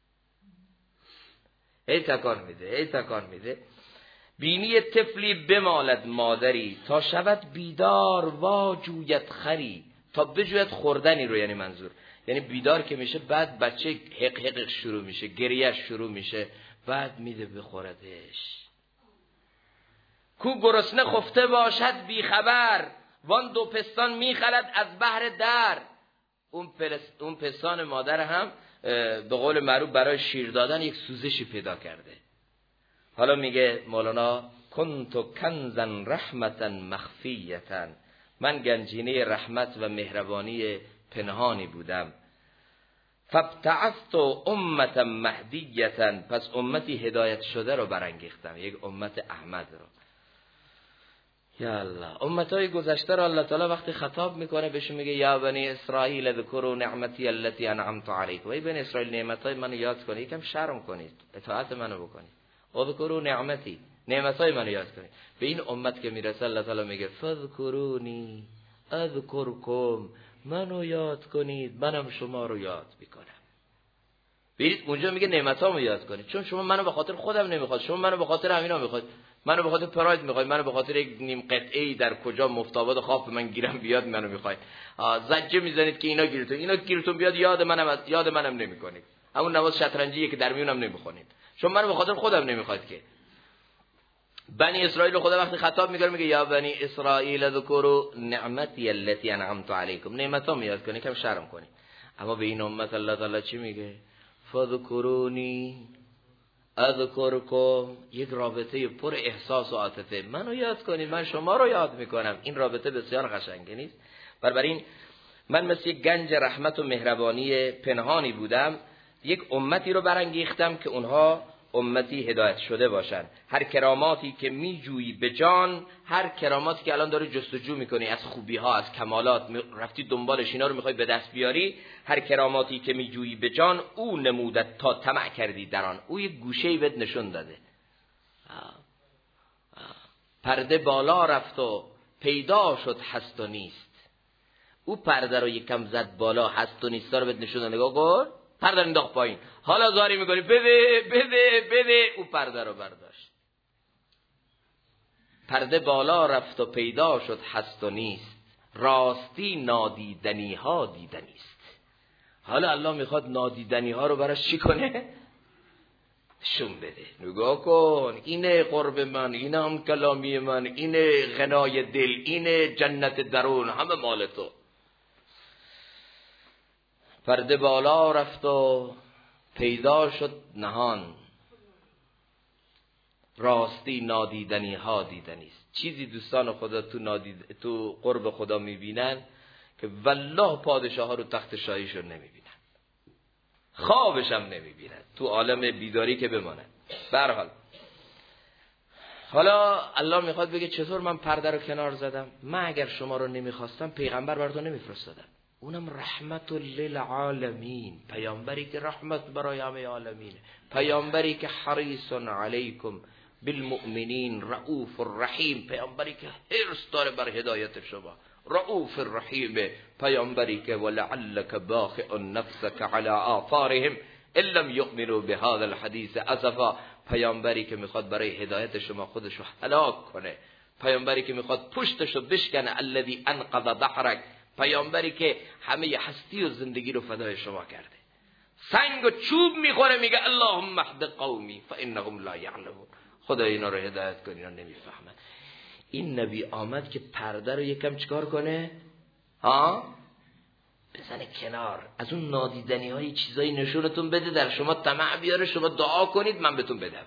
هی تکان میده. بینی طفلی بمالد مادری، تا شود بیدار واجویت خری. تا بجوید خوردنی رو، یعنی منظور یعنی بیدار که میشه، بعد بچه حق شروع میشه، گریهش شروع میشه، بعد میده بخوردش. کو گرسنه خفته باشد بی خبر، وان دو پستان میخلد از بحر در. اون پستان مادر هم به قول معروف برای شیر دادن یک سوزشی پیدا کرده. حالا میگه مولانا کنتو کنزن رحمتا مخفیتا، من گنجینه رحمت و مهربانی پنهانی بودم. فابتعثت امتا مهدیتا، پس امتی هدایت شده رو برانگیختم، یک امت احمد رو. یا الله، امتای گذشته رو الله تعالی وقتی خطاب میکنه بهشون میگه یا بنی اسرائیل اذکروا نعمتی التي انعمت علیکم. ای بنی اسرائیل نعمتای منو یاد کنید، یکم شرم کنید، اطاعت منو بکنید. اذکروا نعمتی، نعمتای منو یاد کنید. به این امت که میرسه الله تعالی میگه فذکرونی اذکرکم، منو یاد کنید منم شما رو یاد میکنم. برید اونجا میگه نعمتامو یاد کنید، چون شما منو به خاطر خودم نمیخواد، شما منو به خاطر همینا میخواد، منو به خاطر پراید میخواید، منو به خاطر یک نیم قطعه‌ای در کجا مفتاباد خواب من گیرم بیاد منو میخواید. زجه میزنید که اینا گیرتون بیاد، یاد منم نمیکنید. همون نماز شطرنجیه که در میونم نمیخونید، چون منو به خاطر خودم نمیخواد که. بنی اسرائیل خدا وقتی خطاب میکنه میگه یا بنی اسرائیل ذکروا نعمتی التي انعمت علیکم، نعمتامو یاد کنید، کم شرم کنید. اما به این امت الله تعالی چی میگه؟ فذکرونی اذکرکم، یک رابطه پر احساس و عاطفه. منو یاد کنید من شما رو یاد میکنم. این رابطه بسیار قشنگه نیست؟ بنابراین من مثل یک گنج رحمت و مهربانی پنهانی بودم، یک امتی رو برانگیختم که اونها امتی هدایت شده باشن. هر کراماتی که میجویی به جان، هر کراماتی که الان داری جستجو میکنی از خوبی ها، از کمالات، رفتی دنبالش، اینا رو میخوای به دست بیاری، هر کراماتی که میجویی به جان، او نمودت تا طمع کردی در آن. او یک گوشه‌ای بهت نشون داده. پرده بالا رفت و پیدا شد هست و نیست. او پرده رو یکم زد بالا، هست و نیستا رو بهت نشون داد. نگاه کن، پرده رو انداخت پایین، حالا زاری میکنی بده. او پرده رو برداشت. پرده بالا رفت و پیدا شد هست و نیست، راستی نادیدنی ها دیدنی است. حالا الله میخواد نادیدنی ها رو براش چی کنه؟ نشون بده. نگاه کن، اینه قرب من، اینه هم کلامی من، اینه غنای دل، اینه جنت درون، همه مال تو. پرده بالا رفت و پیدا شد نهان، راستی نادیدنی ها دیدنی است. چیزی دوستان خدا تو قرب خدا میبینن که والله پادشاه ها رو تخت شاهیشون نمیبینن، خوابش هم نمیبینن، تو عالم بیداری که بمانن. به هر حال حالا الله میخواد بگه چطور من پرده رو کنار زدم؟ من اگر شما رو نمیخواستم پیغمبر براتون نمیفرستادم. اونم رحمت للعالمین، پیامبری که رحمت برای همه عالمینه، پیامبری که حریص علیکم بالمؤمنین رؤوف الرحیم، پیامبری که حرص داره بر هدایت شما، رؤوف الرحیم، پیامبری که ولعلک باخع نفسک علی آثارهم ان لم یؤمنوا بهذا الحدیث اسفا، پیامبری که میخواد برای هدایت شما خودشو هلاک کنه، پیامبری که میخواد پشتشو بشکنه، الذی انقض ظهرک، پیامبری که همه هستی و زندگی رو فدای شما کرده، سنگ و چوب میخوره میگه اللهم اهد قومی فانهم لا یعلمون، خدا اینا رو هدایت کن، اینا نمیفهمن. این نبی آمد که پرده رو یکم چیکار کنه؟ بزنه کنار، از اون نادیدنی های چیزایی نشونتون بده، در شما طمع بیاره، شما دعا کنید من بهتون بدم.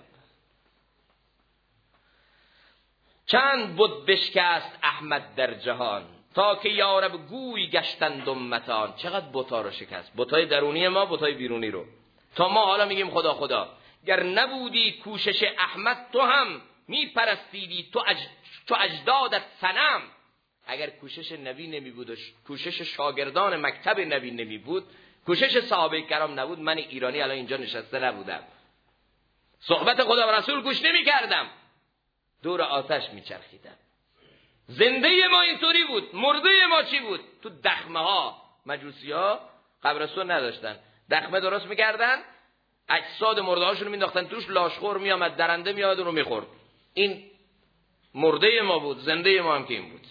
چند بت بشکست احمد در جهان، تا که یارب گوی گشتند امتان. چقدر بت‌ها رو شکست، بت‌های درونی ما، بت‌های بیرونی رو، تا ما حالا میگیم خدا خدا. گر نبودی کوشش احمد تو هم میپرستیدی تو اجدادت صنم. اگر کوشش نبی نمی بود و کوشش شاگردان مکتب نبی نمی بود، کوشش صحابه کرام نبود، من ایرانی الان اینجا نشسته نبودم، صحبت خدا و رسول گوش نمی کردم، دور آتش می چرخیدم. زنده ما اینطوری بود، مرده ما چی بود؟ تو دخمه ها، مجوسی ها قبرستون نداشتن، دخمه درست میکردن، اجساد مرده هاشون رو مینداختن توش، لاشخور میامد، درنده میاد اون رو میخورد. این مرده ما بود، زنده ما هم که این بود.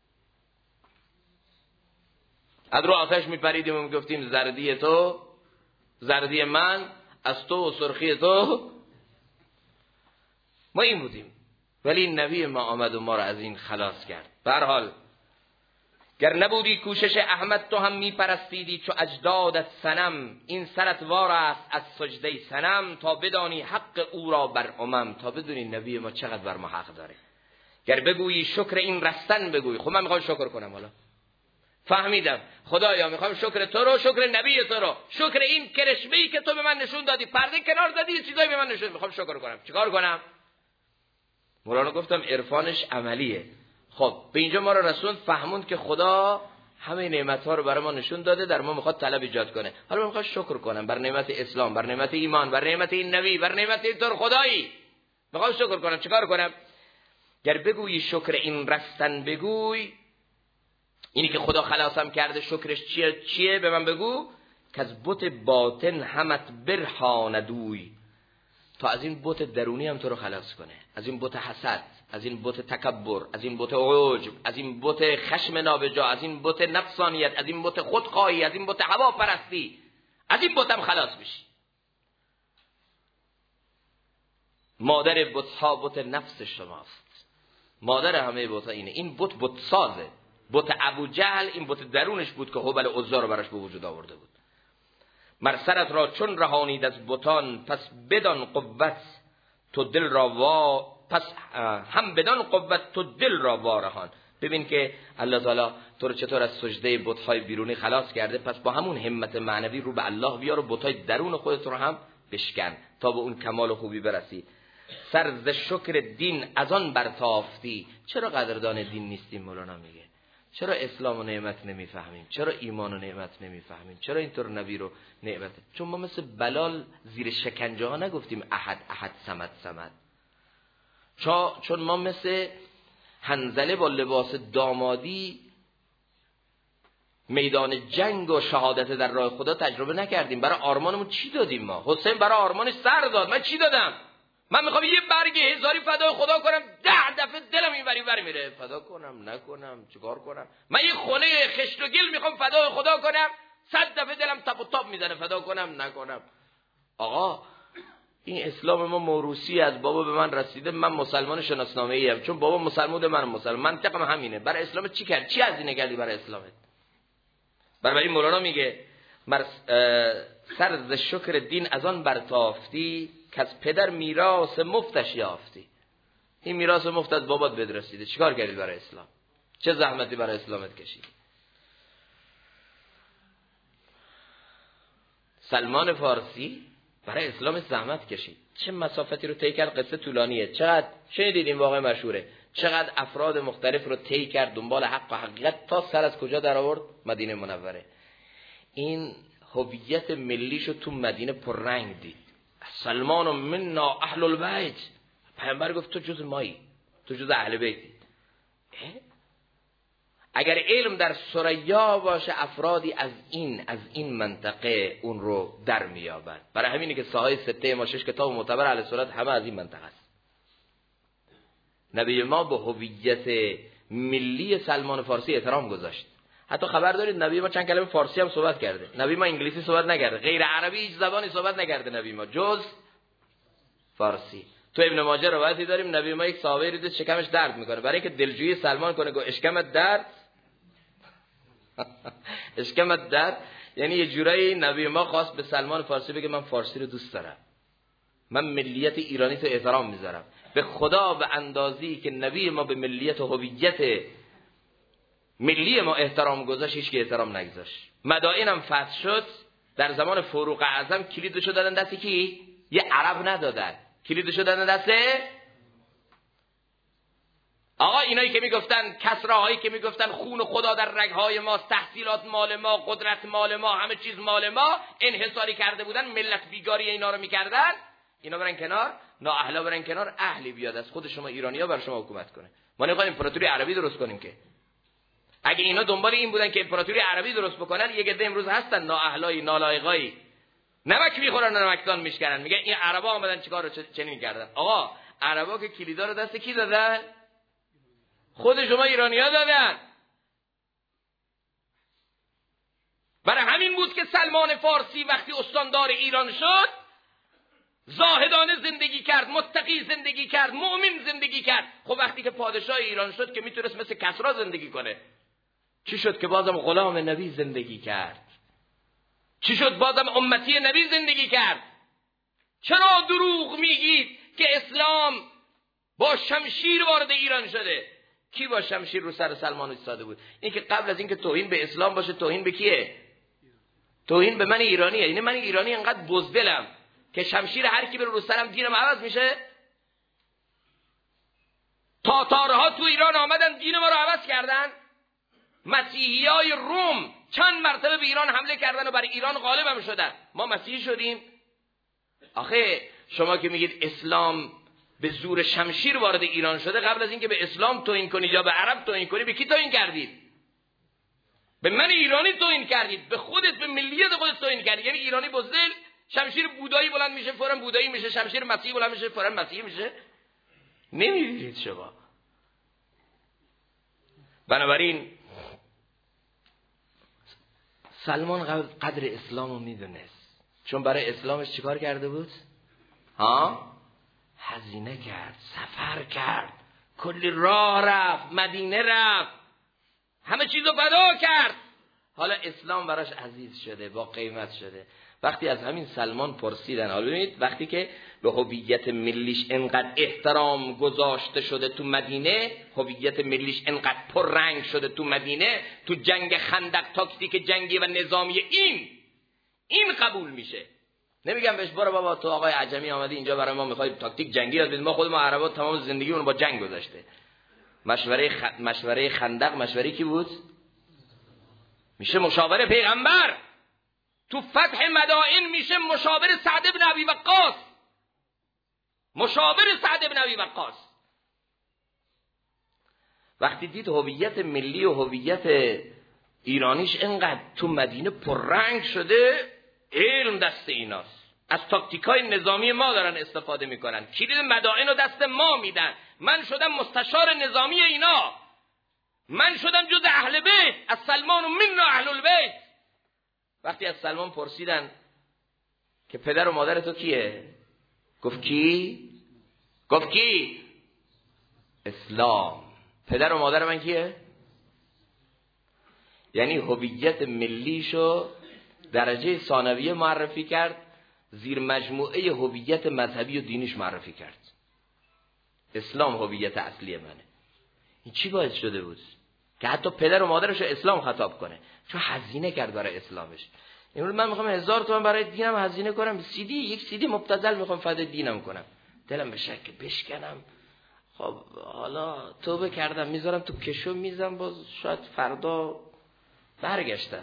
از رو آتش میپریدیم و میگفتیم زردی تو، زردی من، از تو و سرخی تو، ما این بودیم. ولی نبی ما آمد و ما را از این خلاص کرد. به هر حال گر نبودی کوشش احمد تو هم میپرستیدی چو اجدادت صنم. این سرت وار است از سجده صنم، تا بدانی حق او را بر امم. تا بدونی نبی ما چقدر بر ما حق داره. گر بگویی شکر این رستن بگوی. خب من میخوام شکر کنم، حالا فهمیدم خدایا میخوام شکر تو رو، شکر نبی تو رو، شکر این کرشمه‌ای که تو به من نشون دادی، پرده کنار زدی، چیزایی به من نشون، میخوام شکر کنم. چیکار کنم؟ مولانا گفتم عرفانش عملیه. خب به اینجا ما رو رسول فهموند که خدا همه نعمت‌ها رو برای ما نشون داده، در ما میخواد طلب ایجاد کنه. حالا من میخوام شکر کنم بر نعمت اسلام، بر نعمت ایمان، بر نعمت این نبی، بر نعمت این طور خدایی. میخوام شکر کنم. چیکار کنم؟ گر بگویی شکر این رستن بگوی، اینی که خدا خلاصم کرده شکرش چیه به من بگو. که از بت باطن همت برهاندوی، تا از این بت درونی هم تو رو خلاص کنه، از این بت حسد، از این بت تکبر، از این بت عجب، از این بت خشم نابجا، از این بت نفسانیت، از این بت خودخواهی، از این بت هواپرستی، از این بت هم خلاص بشی. مادر بت‌ها بت نفس شماست، مادر همه بت‌ها اینه. این بت سازه. بت ابو جهل این بت درونش بود که هبل عزا رو براش به وجود آورده بود. مرسرت را چون رهانید از بتان، پس بدان قوت تو دل را پس هم بدان قوت تو دل را وارهان. ببین که الله تعالی تو رو چطور از سجده بت‌های بیرونی خلاص کرده، پس با همون همت معنوی رو به الله بیار و بت‌های درون خودت رو هم بشکن تا به اون کمال و خوبی برسی. سر ز شکر دین از آن برتافتی. چرا قدردان دین نیستیم؟ مولانا میگه چرا اسلام و نعمت نمیفهمیم؟ چرا ایمان و نعمت نمیفهمیم؟ چرا اینطور نبی رو نعمت؟ چون ما مثل بلال زیر شکنجه ها نگفتیم احد احد صمد صمد. چون ما مثل حنظله با لباس دامادی میدان جنگ و شهادت در راه خدا تجربه نکردیم. برای آرمانمون چی دادیم ما؟ حسین برای آرمانش سر داد. من چی دادم؟ من میخوام یه برگ هزاری فدای خدا کنم، 10 دفعه دلم این وری ور میره. فدا کنم نکنم چیکار کنم؟ من یه خونه خشت و گل میخوام فدای خدا کنم، 100 دفعه دلم تپ و تاب میزنه فدا کنم نکنم. آقا این اسلام ما موروثی از بابا به من رسیده. من مسلمان شناسنامه ای ام، چون بابا مسلمون من مسلمان. منطقم همینه. برای اسلام چی کرد؟ چی هزینه کردی برای اسلامت؟ برای مولانا میگه سر ز شکر دین از آن برتافتی، که از پدر میراث مفتش یافتی. این میراث مفت از بابات بهت رسیده. چیکار کردی برای اسلام؟ چه زحمتی برای اسلامت کشیدی؟ سلمان فارسی برای اسلام زحمت کشید. چه مسافتی رو طی کرد، قصه طولانیه. چقدر شنیدید این واقعه مشهوره. چقدر افراد مختلف رو طی کرد دنبال حق و حقیقت تا سر از کجا در آورد؟ مدینه منوره. این هویت ملیشو تو مدینه پررنگ دید. سلمان منا اهل البیت. پیامبر گفت تو جز مایی، تو جز اهل بیتی. اگر علم در ثریا باشه افرادی از این منطقه اون رو در میابند. برای همینه که ساهای سته ما 6 کتاب معتبر اهل سنت همه از این منطقه است. نبی ما به هویت ملی سلمان فارسی احترام گذاشت. حتی خبر دارید نبی ما چند کلمه فارسی هم صحبت کرده. نبی ما انگلیسی صحبت نکرده، غیر عربی هیچ زبانی صحبت نکرده نبی ما جز فارسی. تو ابن ماجه روایتی داریم نبی ما یک صحابه دید شکمش درد میکنه، برای اینکه دلجویی سلمان کنه گفت اشکمت درد اشکمت درد، یعنی یه جورایی نبی ما خواست به سلمان فارسی بگه من فارسی رو دوست دارم، من ملیت ایرانی تو احترام میذارم. به خدا به اندازی که نبی ما به ملیت و هویت ملی ما احترام گذاشت هیچ کی احترام نگذاشت. مدائنم فتح شد در زمان فاروق اعظم، کلیدشو دادن دست کی؟ یه عرب ندادن، کلیدشو دادن دست آقا اینایی که میگفتن، کسراهایی که میگفتن خون خدا در رگهای ماست، تحصیلات مال ما، قدرت مال ما، همه چیز مال ما، انحصاری کرده بودن، ملت بیگاری اینا رو میکردن. اینا برن کنار، نااهلا برن کنار، اهلی بیاد از خود شما ایرانی‌ها بر شما حکومت کنه. ما نمی‌خوایم امپراتوری عربی درست کنیم که. اگه اینا دنبال این بودن که امپراتوری عربی درست بکنن، یه عده امروز هستن نااهلای نالایقایی، نمک میخورن و نمکدان میشکنن، میگن این عربا اومدن چیکار رو چنین کردن. آقا عربا که کلیدا رو دست کی دادن؟ خود شما ایرانی‌ها دادن. برای همین بود که سلمان فارسی وقتی استاندار ایران شد زاهدانه زندگی کرد، متقی زندگی کرد، مؤمن زندگی کرد. خب وقتی که پادشاه ایران شد که میتونست مثل کسری زندگی کنه، چی شد که بازم غلام نبی زندگی کرد؟ چی شد بازم امتی نبی زندگی کرد؟ چرا دروغ میگید که اسلام با شمشیر وارد ایران شده؟ کی با شمشیر رو سر سلمان ایستاده بود؟ این که قبل از اینکه توهین به اسلام باشه توهین به کیه؟ توهین به من ایرانیه. یعنی من ایرانی انقدر بزدلم که شمشیر هر کی بره رو سرم دینم عوض میشه؟ تاتارها تو ایران آمدن دین ما رو عوض کردن. مسیحیای روم چند مرتبه به ایران حمله کردن و برای ایران غالب هم شدن. ما مسیحی شدیم؟ آخه شما که میگید اسلام به زور شمشیر وارد ایران شده، قبل از اینکه به اسلام توهین کنید یا به عرب توهین کنید به کی توهین کردید؟ به من ایرانی توهین کردید، به خودت، به ملیت خودت توهین کردید. یعنی ایرانی بزدل، شمشیر بودایی بلند میشه فوراً بودایی میشه، شمشیر مسیحی بلند میشه فوراً مسیحی میشه. نمیدید شما. بنابراین سلمان قدر اسلامو میدونست، چون برای اسلامش چیکار کرده بود؟ هزینه کرد، سفر کرد، کلی راه رفت، مدینه رفت، همه چیزو فدا کرد. حالا اسلام براش عزیز شده، با قیمت شده. وقتی از همین سلمان پرسیدن، حالا ببینید وقتی که به هویت ملیش انقدر احترام گذاشته شده تو مدینه، هویت ملیش انقدر پررنگ شده تو مدینه، تو جنگ خندق تاکتیک جنگی و نظامی این قبول میشه. نمیگم بهش برو بابا تو آقای عجمی آمدی اینجا برای ما میخوای تاکتیک جنگی یاد بدی، ما خود ما عربا تمام زندگیمون با جنگ گذشته. مشوره خندق مشوره کی بود؟ میشه مشاور پیغمبر. تو فتح مدائن میشه مشاور سعد بن ابی وقاص. مشاور سعد بن ابی وقاص وقتی دید هویت ملی و هویت ایرانیش انقدر تو مدینه پررنگ شده، علم دست ایناست، از تاکتیکای نظامی ما دارن استفاده میکنن، کلید مدائن رو دست ما میدن. من شدم مستشار نظامی اینا، من شدم جز اهل بیت، از سلمان و من اهل البیت. وقتی از سلمان پرسیدن که پدر و مادر تو کیه؟ گفت کی؟ گفت کی؟ اسلام. پدر و مادر من کیه؟ یعنی هویت ملیشو درجه ثانویه معرفی کرد، زیر مجموعه هویت مذهبی و دینیش معرفی کرد. اسلام هویت اصلی منه. این چی باعث شده بود که حتی پدر و مادرش رو اسلام خطاب کنه؟ چون هزینه کرد برای اسلامش. امروز من میخوام 1000 تومان برای دینم هزینه کنم، یک سی دی مبتذل میخوام فدای دینم کنم، دلم به شک بشکنم. خب حالا توبه کردم میذارم تو کشو میزم، باز شاید فردا برگشتم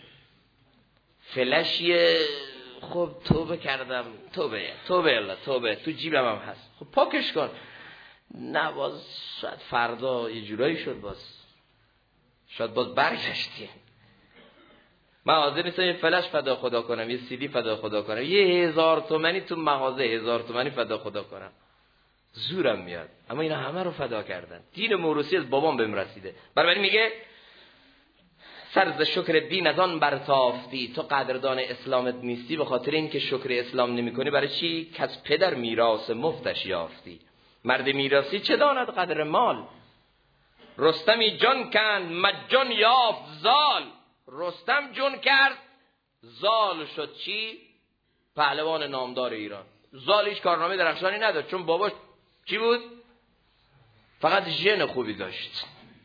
فلشیه. خب توبه کردم، توبه تو جیبم هم هست، خب پاکش کن. نه باز شاید فردا یه جورایی شد، باز شاید باز برگشتی. من حاضر نیستم یه فلش فدا خدا کنم، یه سی دی فدا خدا کنم، یه 1000 تومانی تو مغازه 1000 تومانی فدا خدا کنم، زورم میاد. اما اینا همه رو فدا کردن. دین موروثی از بابام بهم رسیده. بنابراین میگه سر ز شکر دین از آن برتافتی، تو قدردان اسلامت نیستی به خاطر اینکه شکر اسلام نمیکنی. برای چی؟ که از پدر میراث مفتش یافتی. مرد میراثی چه داند قدر مال، رستمی جان کند مجان یافت زال. رستم جون کرد، زال شد چی؟ پهلوان نامدار ایران. زال هیچ کارنامه درخشانی نداشت، چون باباش چی بود؟ فقط ژن خوبی داشت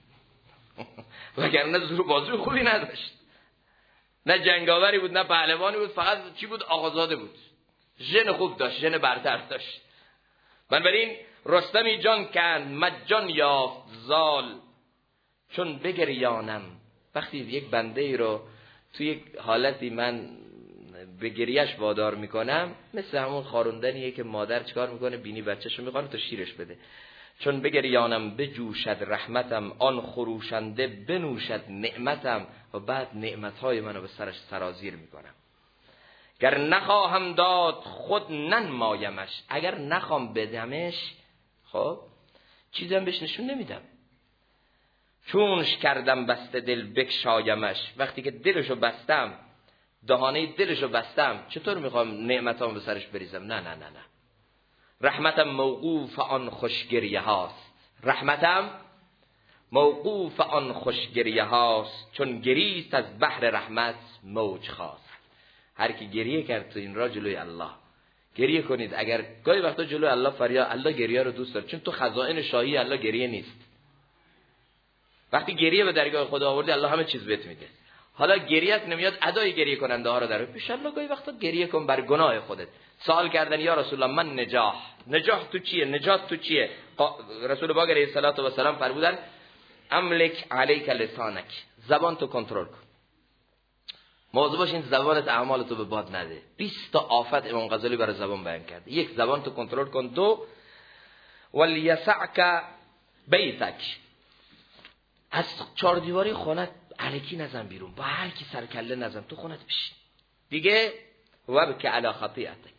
وگرنه زور بازوی خوبی نداشت، نه جنگاوری بود نه پهلوانی بود، فقط چی بود؟ آقازاده بود. ژن خوب داشت، ژن برتر داشت. بنابراین رستمی جان کند مجان یافت زال، چون بگریانم. وقتی یک بنده ای رو توی یک حالتی من به گریهش وادار میکنم، مثل همون خاروندنیه که مادر چکار میکنه؟ بینی بچه‌شو میخوره تا شیرش بده. چون بگریانم بجوشد رحمتم، آن خروشنده بنوشد نعمتم. و بعد نعمتهای منو به سرش سرازیر میکنم. گر نخواهم داد خود ننمایمش، اگر نخوام بدمش خب چیزم بهش نشون نمیدم. چونش کردم بسته دل بکشایمش، وقتی که دلشو بستم، دهانه دلشو بستم، چطور میخوام نعمتام به سرش بریزم؟ نه نه نه نه. رحمتم موقوف آن خوشگریه هاست، رحمتم موقوف آن خوشگریه هاست. چون گریست از بحر رحمت موج خواست. هر کی گریه کرد تو این راه جلوی الله، گریه کنید. اگر گاهی وقتا جلوی الله فریاد، الله گریه رو دوست داره، چون تو خزائن شاهی الله گریه نیست. وقتی گریه به درگاه خدا آوردی، الله همه چیز بهت میده. حالا گریهت نمیاد، ادای گریه کننده ها رو در پیش الله گاهی وقتا گریه کن بر گناه خودت. سوال کردن یا رسول الله من نجاح تو چیه؟ نجات تو چیه؟ رسول پاک علیه الصلوۃ و السلام فرمودن املک علیک لسانک، زبان تو کنترل کن. موضوع باش این زبانت اعمال تو به باد نده. 20 تا آفت امام غزالی برای زبان بیان کرد. یک، زبان تو کنترل کن. دو، ولیسعک بیتک، از چهار دیواری خونت الکی نزن بیرون، با هر کی سر کله نزن، تو خونت بشین. دیگه وبک علی خطیئتک،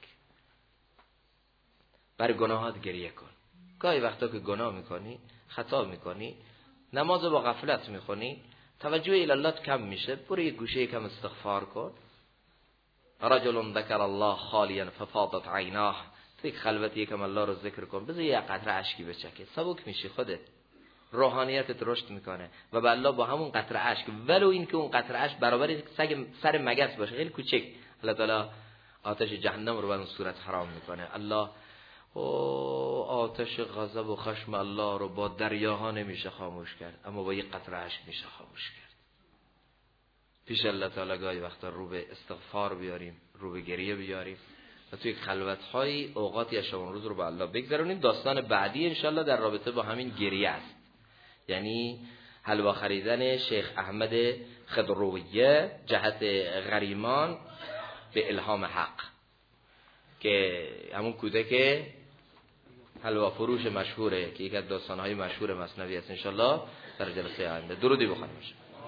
بر گناهات گریه کن. گاهی وقتا که گناه میکنی، خطا میکنی، نماز با غفلت میخونی، توجه الی الله کم میشه، برو یه گوشه یکم استغفار کن. رجل ذکر الله خالیا ففاضت عیناه، تو یک خلوت یکم الله رو ذکر کن، بذار یه قطره اشکی بچکه، سبک میشی، خودت روحانیتت رشد میکنه و به الله با همون قطره اشک، ولو این که اون قطره اشک برابر سر مگس باشه، خیلی کوچک، الله تعالی آتش جهنم رو به اون صورت حرام میکنه. الله آتش غضب و خشم الله رو با دریاها نمیشه خاموش کرد، اما با یک قطره اشک میشه خاموش کرد. پیش الله تعالی گاهی وقتا رو به استغفار بیاریم، رو به گریه بیاریم و توی خلوت‌های اوقاتی از شبان روز رو به الله بگذرونیم. داستان بعدی انشالله در رابطه با همین گریه است، یعنی حلوا خریدن شیخ احمد خضرویه جهت غریمان به الهام حق، که همون کودک حلوا فروش مشهوره که یک از داستان‌های مشهور مثنوی است. انشالله در جلسه آینده درودی بخوانیم.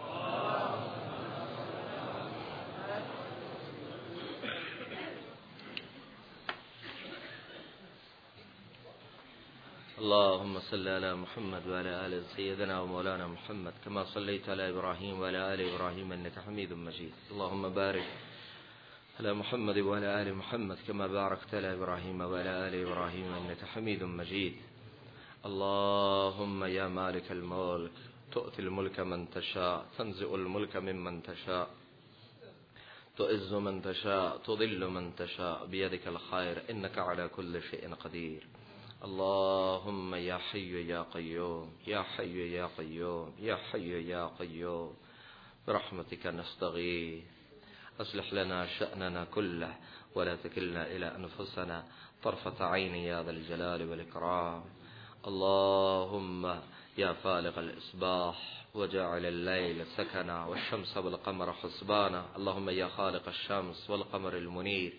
اللهم صل على محمد وعلى آل سيدنا ومولانا محمد كما صليت على إبراهيم وعلى آل إبراهيم إنك حميد مجيد. اللهم بارك على محمد وعلى آل محمد كما باركت على إبراهيم وعلى آل إبراهيم إنك حميد مجيد. اللهم يا مالك الملك تؤتي الملك من تشاء، تنزع الملك ممن تشاء، تعز من تشاء، تضل من تشاء، بيدك الخير إنك على كل شيء قدير. اللهم يا حي يا قيوم، يا حي يا قيوم، يا حي يا قيوم، برحمتك نستغيث. اصلح لنا شأننا كله ولا تكلنا إلى أنفسنا طرفة عين يا ذا الجلال والإكرام. اللهم يا فالق الإصباح وجاعل الليل سكنا والشمس والقمر حسبانا، اللهم يا خالق الشمس والقمر المنير،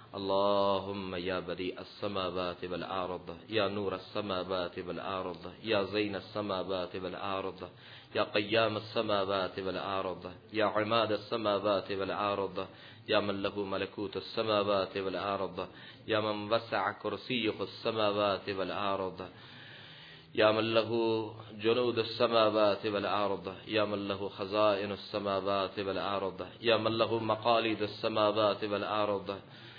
اللهم يا بديع السماوات والأرض، يا نور السماوات والأرض، يا زين السماوات والأرض، يا قيام السماوات والأرض، يا عماد السماوات والأرض، يا من له ملكوت السماوات والأرض، يا من وسع كرسيه السماوات والأرض، يا من له جنود السماوات والأرض، يا من له خزائن السماوات والأرض، يا من له مقاليد السماوات والأرض،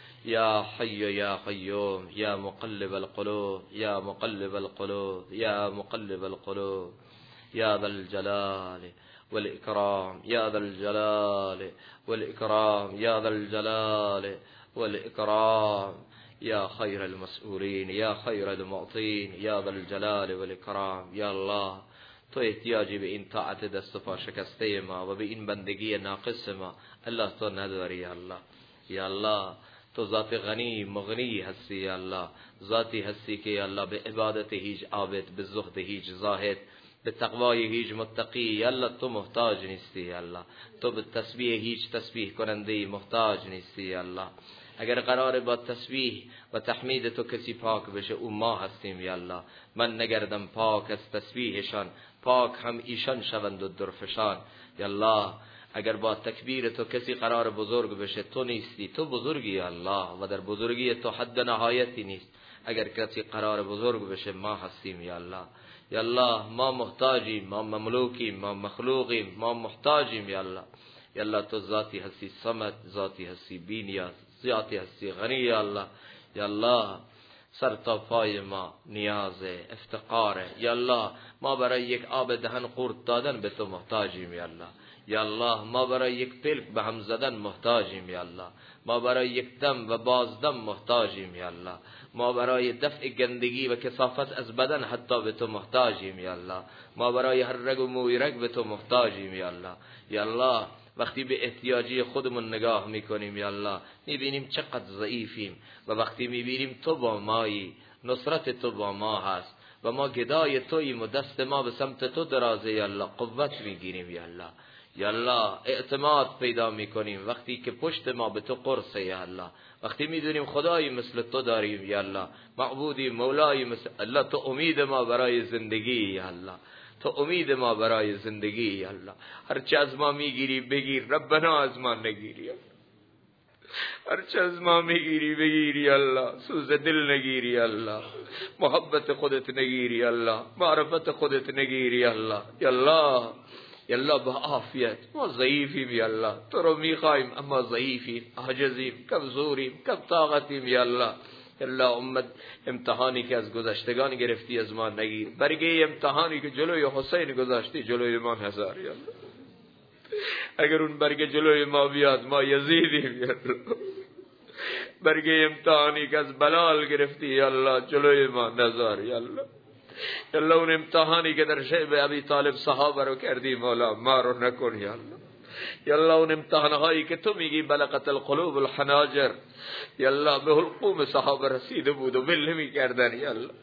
يا حي يا قيوم، يا مقلب القلوب، يا مقلب القلوب، يا مقلب القلوب، يا ذا الجلال والإكرام، يا ذا الجلال والإكرام، يا ذا الجلال والإكرام، يا خير المسؤولين، يا خير المعطين، يا ذا الجلال والإکرام. یا الله، تو احتیاجی به این طاعت دست و پا شکسته ما و به این بندگی ناقص ما الله تو نداری. یا الله، یا الله تو ذات غنی مغنی هستی. یا الله ذاتی هستی که یا الله به عبادت هیچ عابد، به زهد هیچ زاهد، به تقوای هیچ متقی یا الله تو محتاج نیستی. یا الله تو به تسبیح هیچ تسبیح کننده محتاج نیستی. یا الله اگر قرار با تسبیح و تحمید تو کسی پاک بشه او ما هستیم. یا الله من نگردم پاک از تسبیحشان، پاک هم ایشان شوند و درفشان. یا الله اگر با تکبیر تو کسی قرار بزرگ بشه تو نیستی، تو بزرگی. یا الله و در بزرگی تو حد نهایتی نیست. اگر کسی قرار بزرگ بشه ما هستیم. یا الله، یا الله ما محتاجیم، ما مملوکیم، ما مخلوقیم، ما محتاجیم. یا الله، یا الله تو ذاتی هستی صمد، ذاتی هستی بی‌نیاز، ذاتی هستی غنی. یا الله، یا الله سر تا پای ما نیاز افتقاره. یا الله ما برای یک آب دهن قورت دادن به تو محتاجیم. یا الله، یا الله ما برای یک پلک به هم زدن محتاجیم. یا الله ما برای یک دم و بازدم محتاجیم. یا الله ما برای دفع گندگی و کثافت از بدن حتی به تو محتاجیم. یا الله ما برای هر رگ و موی رگ به تو محتاجیم. یا الله، یا الله وقتی به احتیاجی خودمون نگاه میکنیم یا الله میبینیم چقدر ضعیفیم و وقتی میبینیم تو با مایی، نصرت تو با ما هست و ما گدای توییم و دست ما به سمت تو درازه. یا الله قوت میگیریم. یا الله، یا الله اعتماد پیدا میکنیم وقتی که پشت ما به تو قرصه. یا الله وقتی میدونیم خدایی مثل تو داریم. یا الله معبودی مولایی مثل الله، تو امید ما برای زندگی. یا الله تو امید ما برای زندگی. یا الله هرچه از ما میگیری بگیر، ربنا از ما نگیری. هرچه از ما میگیری بگیری. الله سوز دل نگیری. الله محبت خودت نگیری. الله معرفت خودت نگیری. الله، یا الله، یا الله با عافیت ما ضعیفیم. یا الله تو رو میخوایم اما ضعیفیم، عاجزیم، کمزوریم، کم طاقتیم. یا الله، یا الله امتحانی که از گذشتگان گرفتی از ما نگیر، برگه امتحانی که جلوی حسین گذاشتی جلوی ما نذار. یا الله اگر اون برگه جلوی ما بیاد ما یزیدیم. یا الله برگه امتحانی که از بلال گرفتی یا الله جلوی ما نذار. یا الله، یا الله اون امتحانی که در شعب ابی طالب صحابه رو کردی مولا ما رو نکن. یا الله، یا الله اون امتحانهایی که تو میگی بلغت القلوب الحناجر، یا الله به حلقوم صحابه رسیده بود و ول نمی‌کردن. یا الله،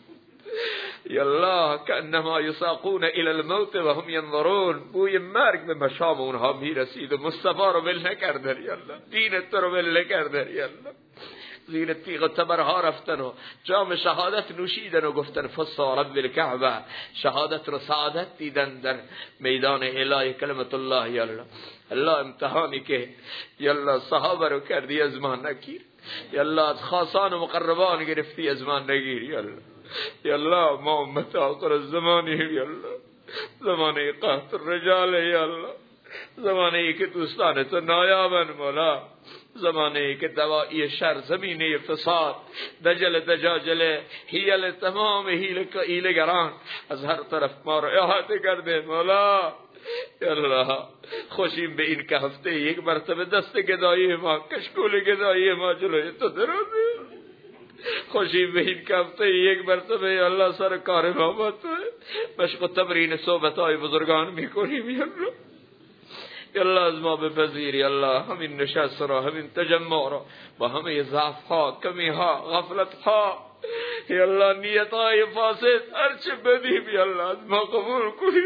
یا الله کانما یساقون الی الموت و هم ینظرون، بوی مرگ به مشام اونها میرسید و مصطفی رو ول نکردن. یا الله دین تو رو ول نکردن. یا الله زیر تیغ تبرها رفتن و جام شهادت نوشیدن و گفتن فصا رب الکعبه، شهادت رو سعادت دیدن در میدان اعلای کلمت الله. یا الله، الله امتحانی که یا الله صحابه رو کردی از ما نگیر. یا الله از خاصان و مقربان گرفتی از ما نگیر. یا الله، یا الله ما امت آخر الزمانی. یا الله زمانه قحط الرجال. یا الله زمانه ای که دوستان تو نایابن مولا، زمانه ای که دوائی شر، زمینه فساد، دجل دجاجله، حیل تمام حیلگران از هر طرف ما رو احاطه کرده مولا. یا الله خوشیم به این که هفته یک مرتبه دست گدایی ما، کشکول گدایی ما جلوی تو درازه. خوشیم به این که هفته یک مرتبه یا الله سر کار ما با تو مشق و تمرین صحبتهای بزرگان میکنیم. یا الله، یا الله از ما بپذیر یا الله همین نشست را، همین تجمع را با همه ضعف ها، کمی ها، غفلت ها، یا الله نیت های فاسد هرچه بدیم یا الله از ما قبول کنی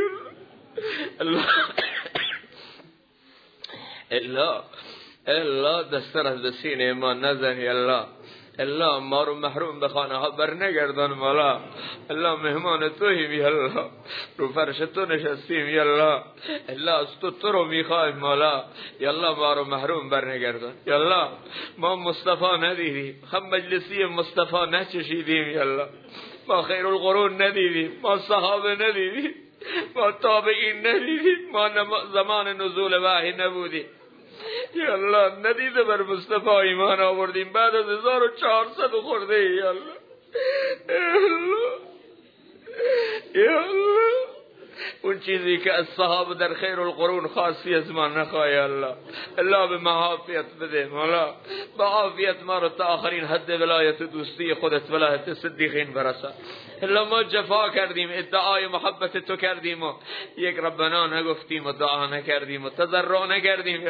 الله دستر از سینه ما نزن یا الله. الله ما رو محروم به خانه ها بر نگردان مولا. الله مهمان توییم یا الله، رو فرش تو نشستیم یا الله. الله از تو رو میخوایم مولا. یا الله ما رو محروم بر نگردان یا الله. ما مصطفی ندیدیم، هم مجلسی مصطفی نچشیدیم یا الله. ما خیر القرون ندیدیم، ما صحابه ندیدیم، ما تابعین ندیدیم، ما زمان نزول وحی نبودیم یا الله. ندیده بر مصطفی ایمان آوردیم بعد از 1400 خورده یا الله. یا الله اون چیزی که از صحابه در خیر القرون خاصی از ما نخواه یا الله. الله به ما عافیت بده مولا، با عافیت ما رو تا آخرین حد ولایت دوستی خودت، ولایت صدیقین برسا. الله ما جفا کردیم، ادعای محبت تو کردیم و یک ربنا نگفتیم و دعا نکردیم و تضرع نکردیم.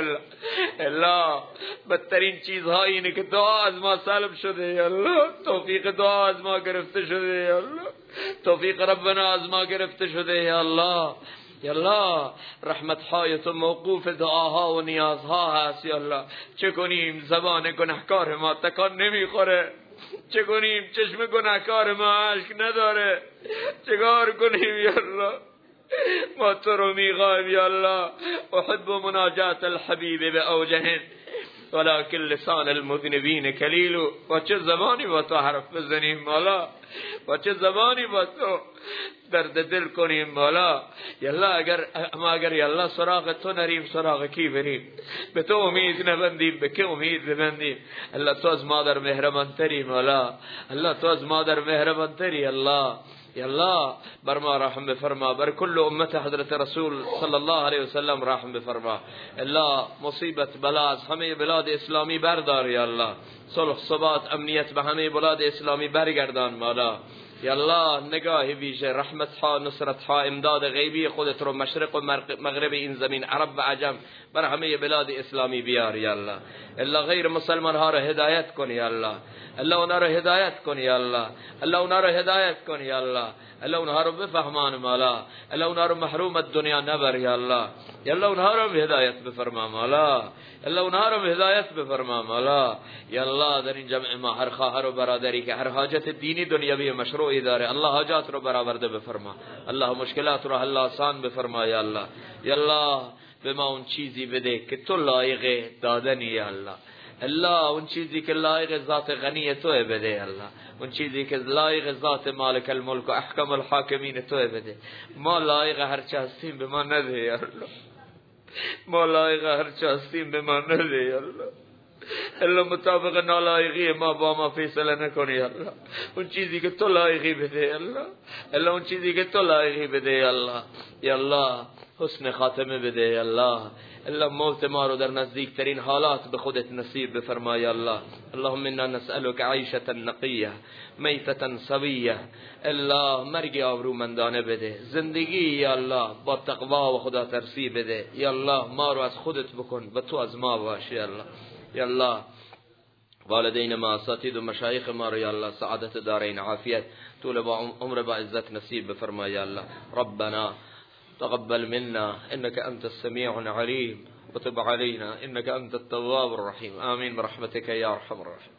الله بدترین چیزهایی اینه که دعا از ما سلب شده یا الله. توفیق دعا از ما گرفته شده یا الله. توفیق ربنا از ما گرفته شده یا الله. یا الله رحمت های تو موقوف دعاها و نیازها هست یا الله. چه کنیم زبان گناهکار ما تکان نمیخوره، چه کنیم چشم گناهکار ما اشک نداره، چگار کنیم یا الله. ما تو رو میخوایم یا الله. احب مناجات الحبیب به اوجهن ولكن لسان المذنبین کلیل. و چه زبانی با تو حرف بزنیم مولا، و چه زبانی با تو درد دل کنیم مولا. یالله اگر یالله سراغ تو نریم سراغ کی بریم؟ به تو امید نبندیم به که امید ببندیم؟ الله تو از مادر مهربان تری مولا. الله تو از مادر مهربان تری الله. یا الله بر ما رحم بفرما، بر کل امت حضرت رسول صلی الله علیه وسلم رحم بفرما. الله مصیبت بلا از همه بلاد اسلامی بردار یا الله. صلح ثبات امنیت به همه بلاد اسلامی برگردان مولا. یا الله نگاه ویژه رحمت ها، نصرت ها، امداد غیبی خودت رو مشرق و مغرب این زمین، عرب و عجم، بر همه بلاد اسلامی بیار یا الله. الله غیر مسلمان ها رو هدایت کن یا الله. الله اونها رو هدایت کن یا الله. الله اونها رو هدایت کن یا الله. الله اونها رو بفهمان مولا. الله اونها رو محروم الدنیا نبر یا الله. یا الله اونها رو هدایت بفرما مولا. الله اونها رو هدایت بفرما مولا. یا الله در این جمع ما هر خواهر و برادری که هر حاجت دینی دنیوی مشروعی داره، الله حاجات رو برآورده بفرما. الله مشکلات رو حل آسان بفرما یا الله. یا الله به ما اون چیزی بده که تو لایق دادنی یا الله. الله اون چیزی که لایق ذات غنی توه بده الله. اون چیزی که لایق ذات مالک الملک و احکم الحاکمین توه بده. ما لایق هر چه هستیم به ما نده یا الله. ما لایق هر چه هستیم به ما نده یا الله. الله مطابق نالایقی ما با ما فیصله نکنی الله. اون چیزی که تو لایقی بده الله. الله اون چیزی که تو لایقی بده الله. یا الله حسن خاتمه بده یا الله. الله موت ما رو در نزدیکترین حالات به خودت نصیب بفرما یا الله. اللهم انا نسألك عیشة نقیه میتة سویه. الله مرگ آبرومندانه بده، زندگی یا الله با تقوا و خدا ترسی بده یا الله. ما رو از خودت بکن و تو از ما باش یا الله. یا الله والدین ما، اساتید و مشایخ ما رو یا الله سعادت دارین، عافیت، طول عمر با عزت نصیب بفرما یا الله. ربنا تقبل منا إنك أنت السميع العليم وتب علينا إنك أنت التواب الرحيم. آمين برحمتك يا أرحم الراحمين.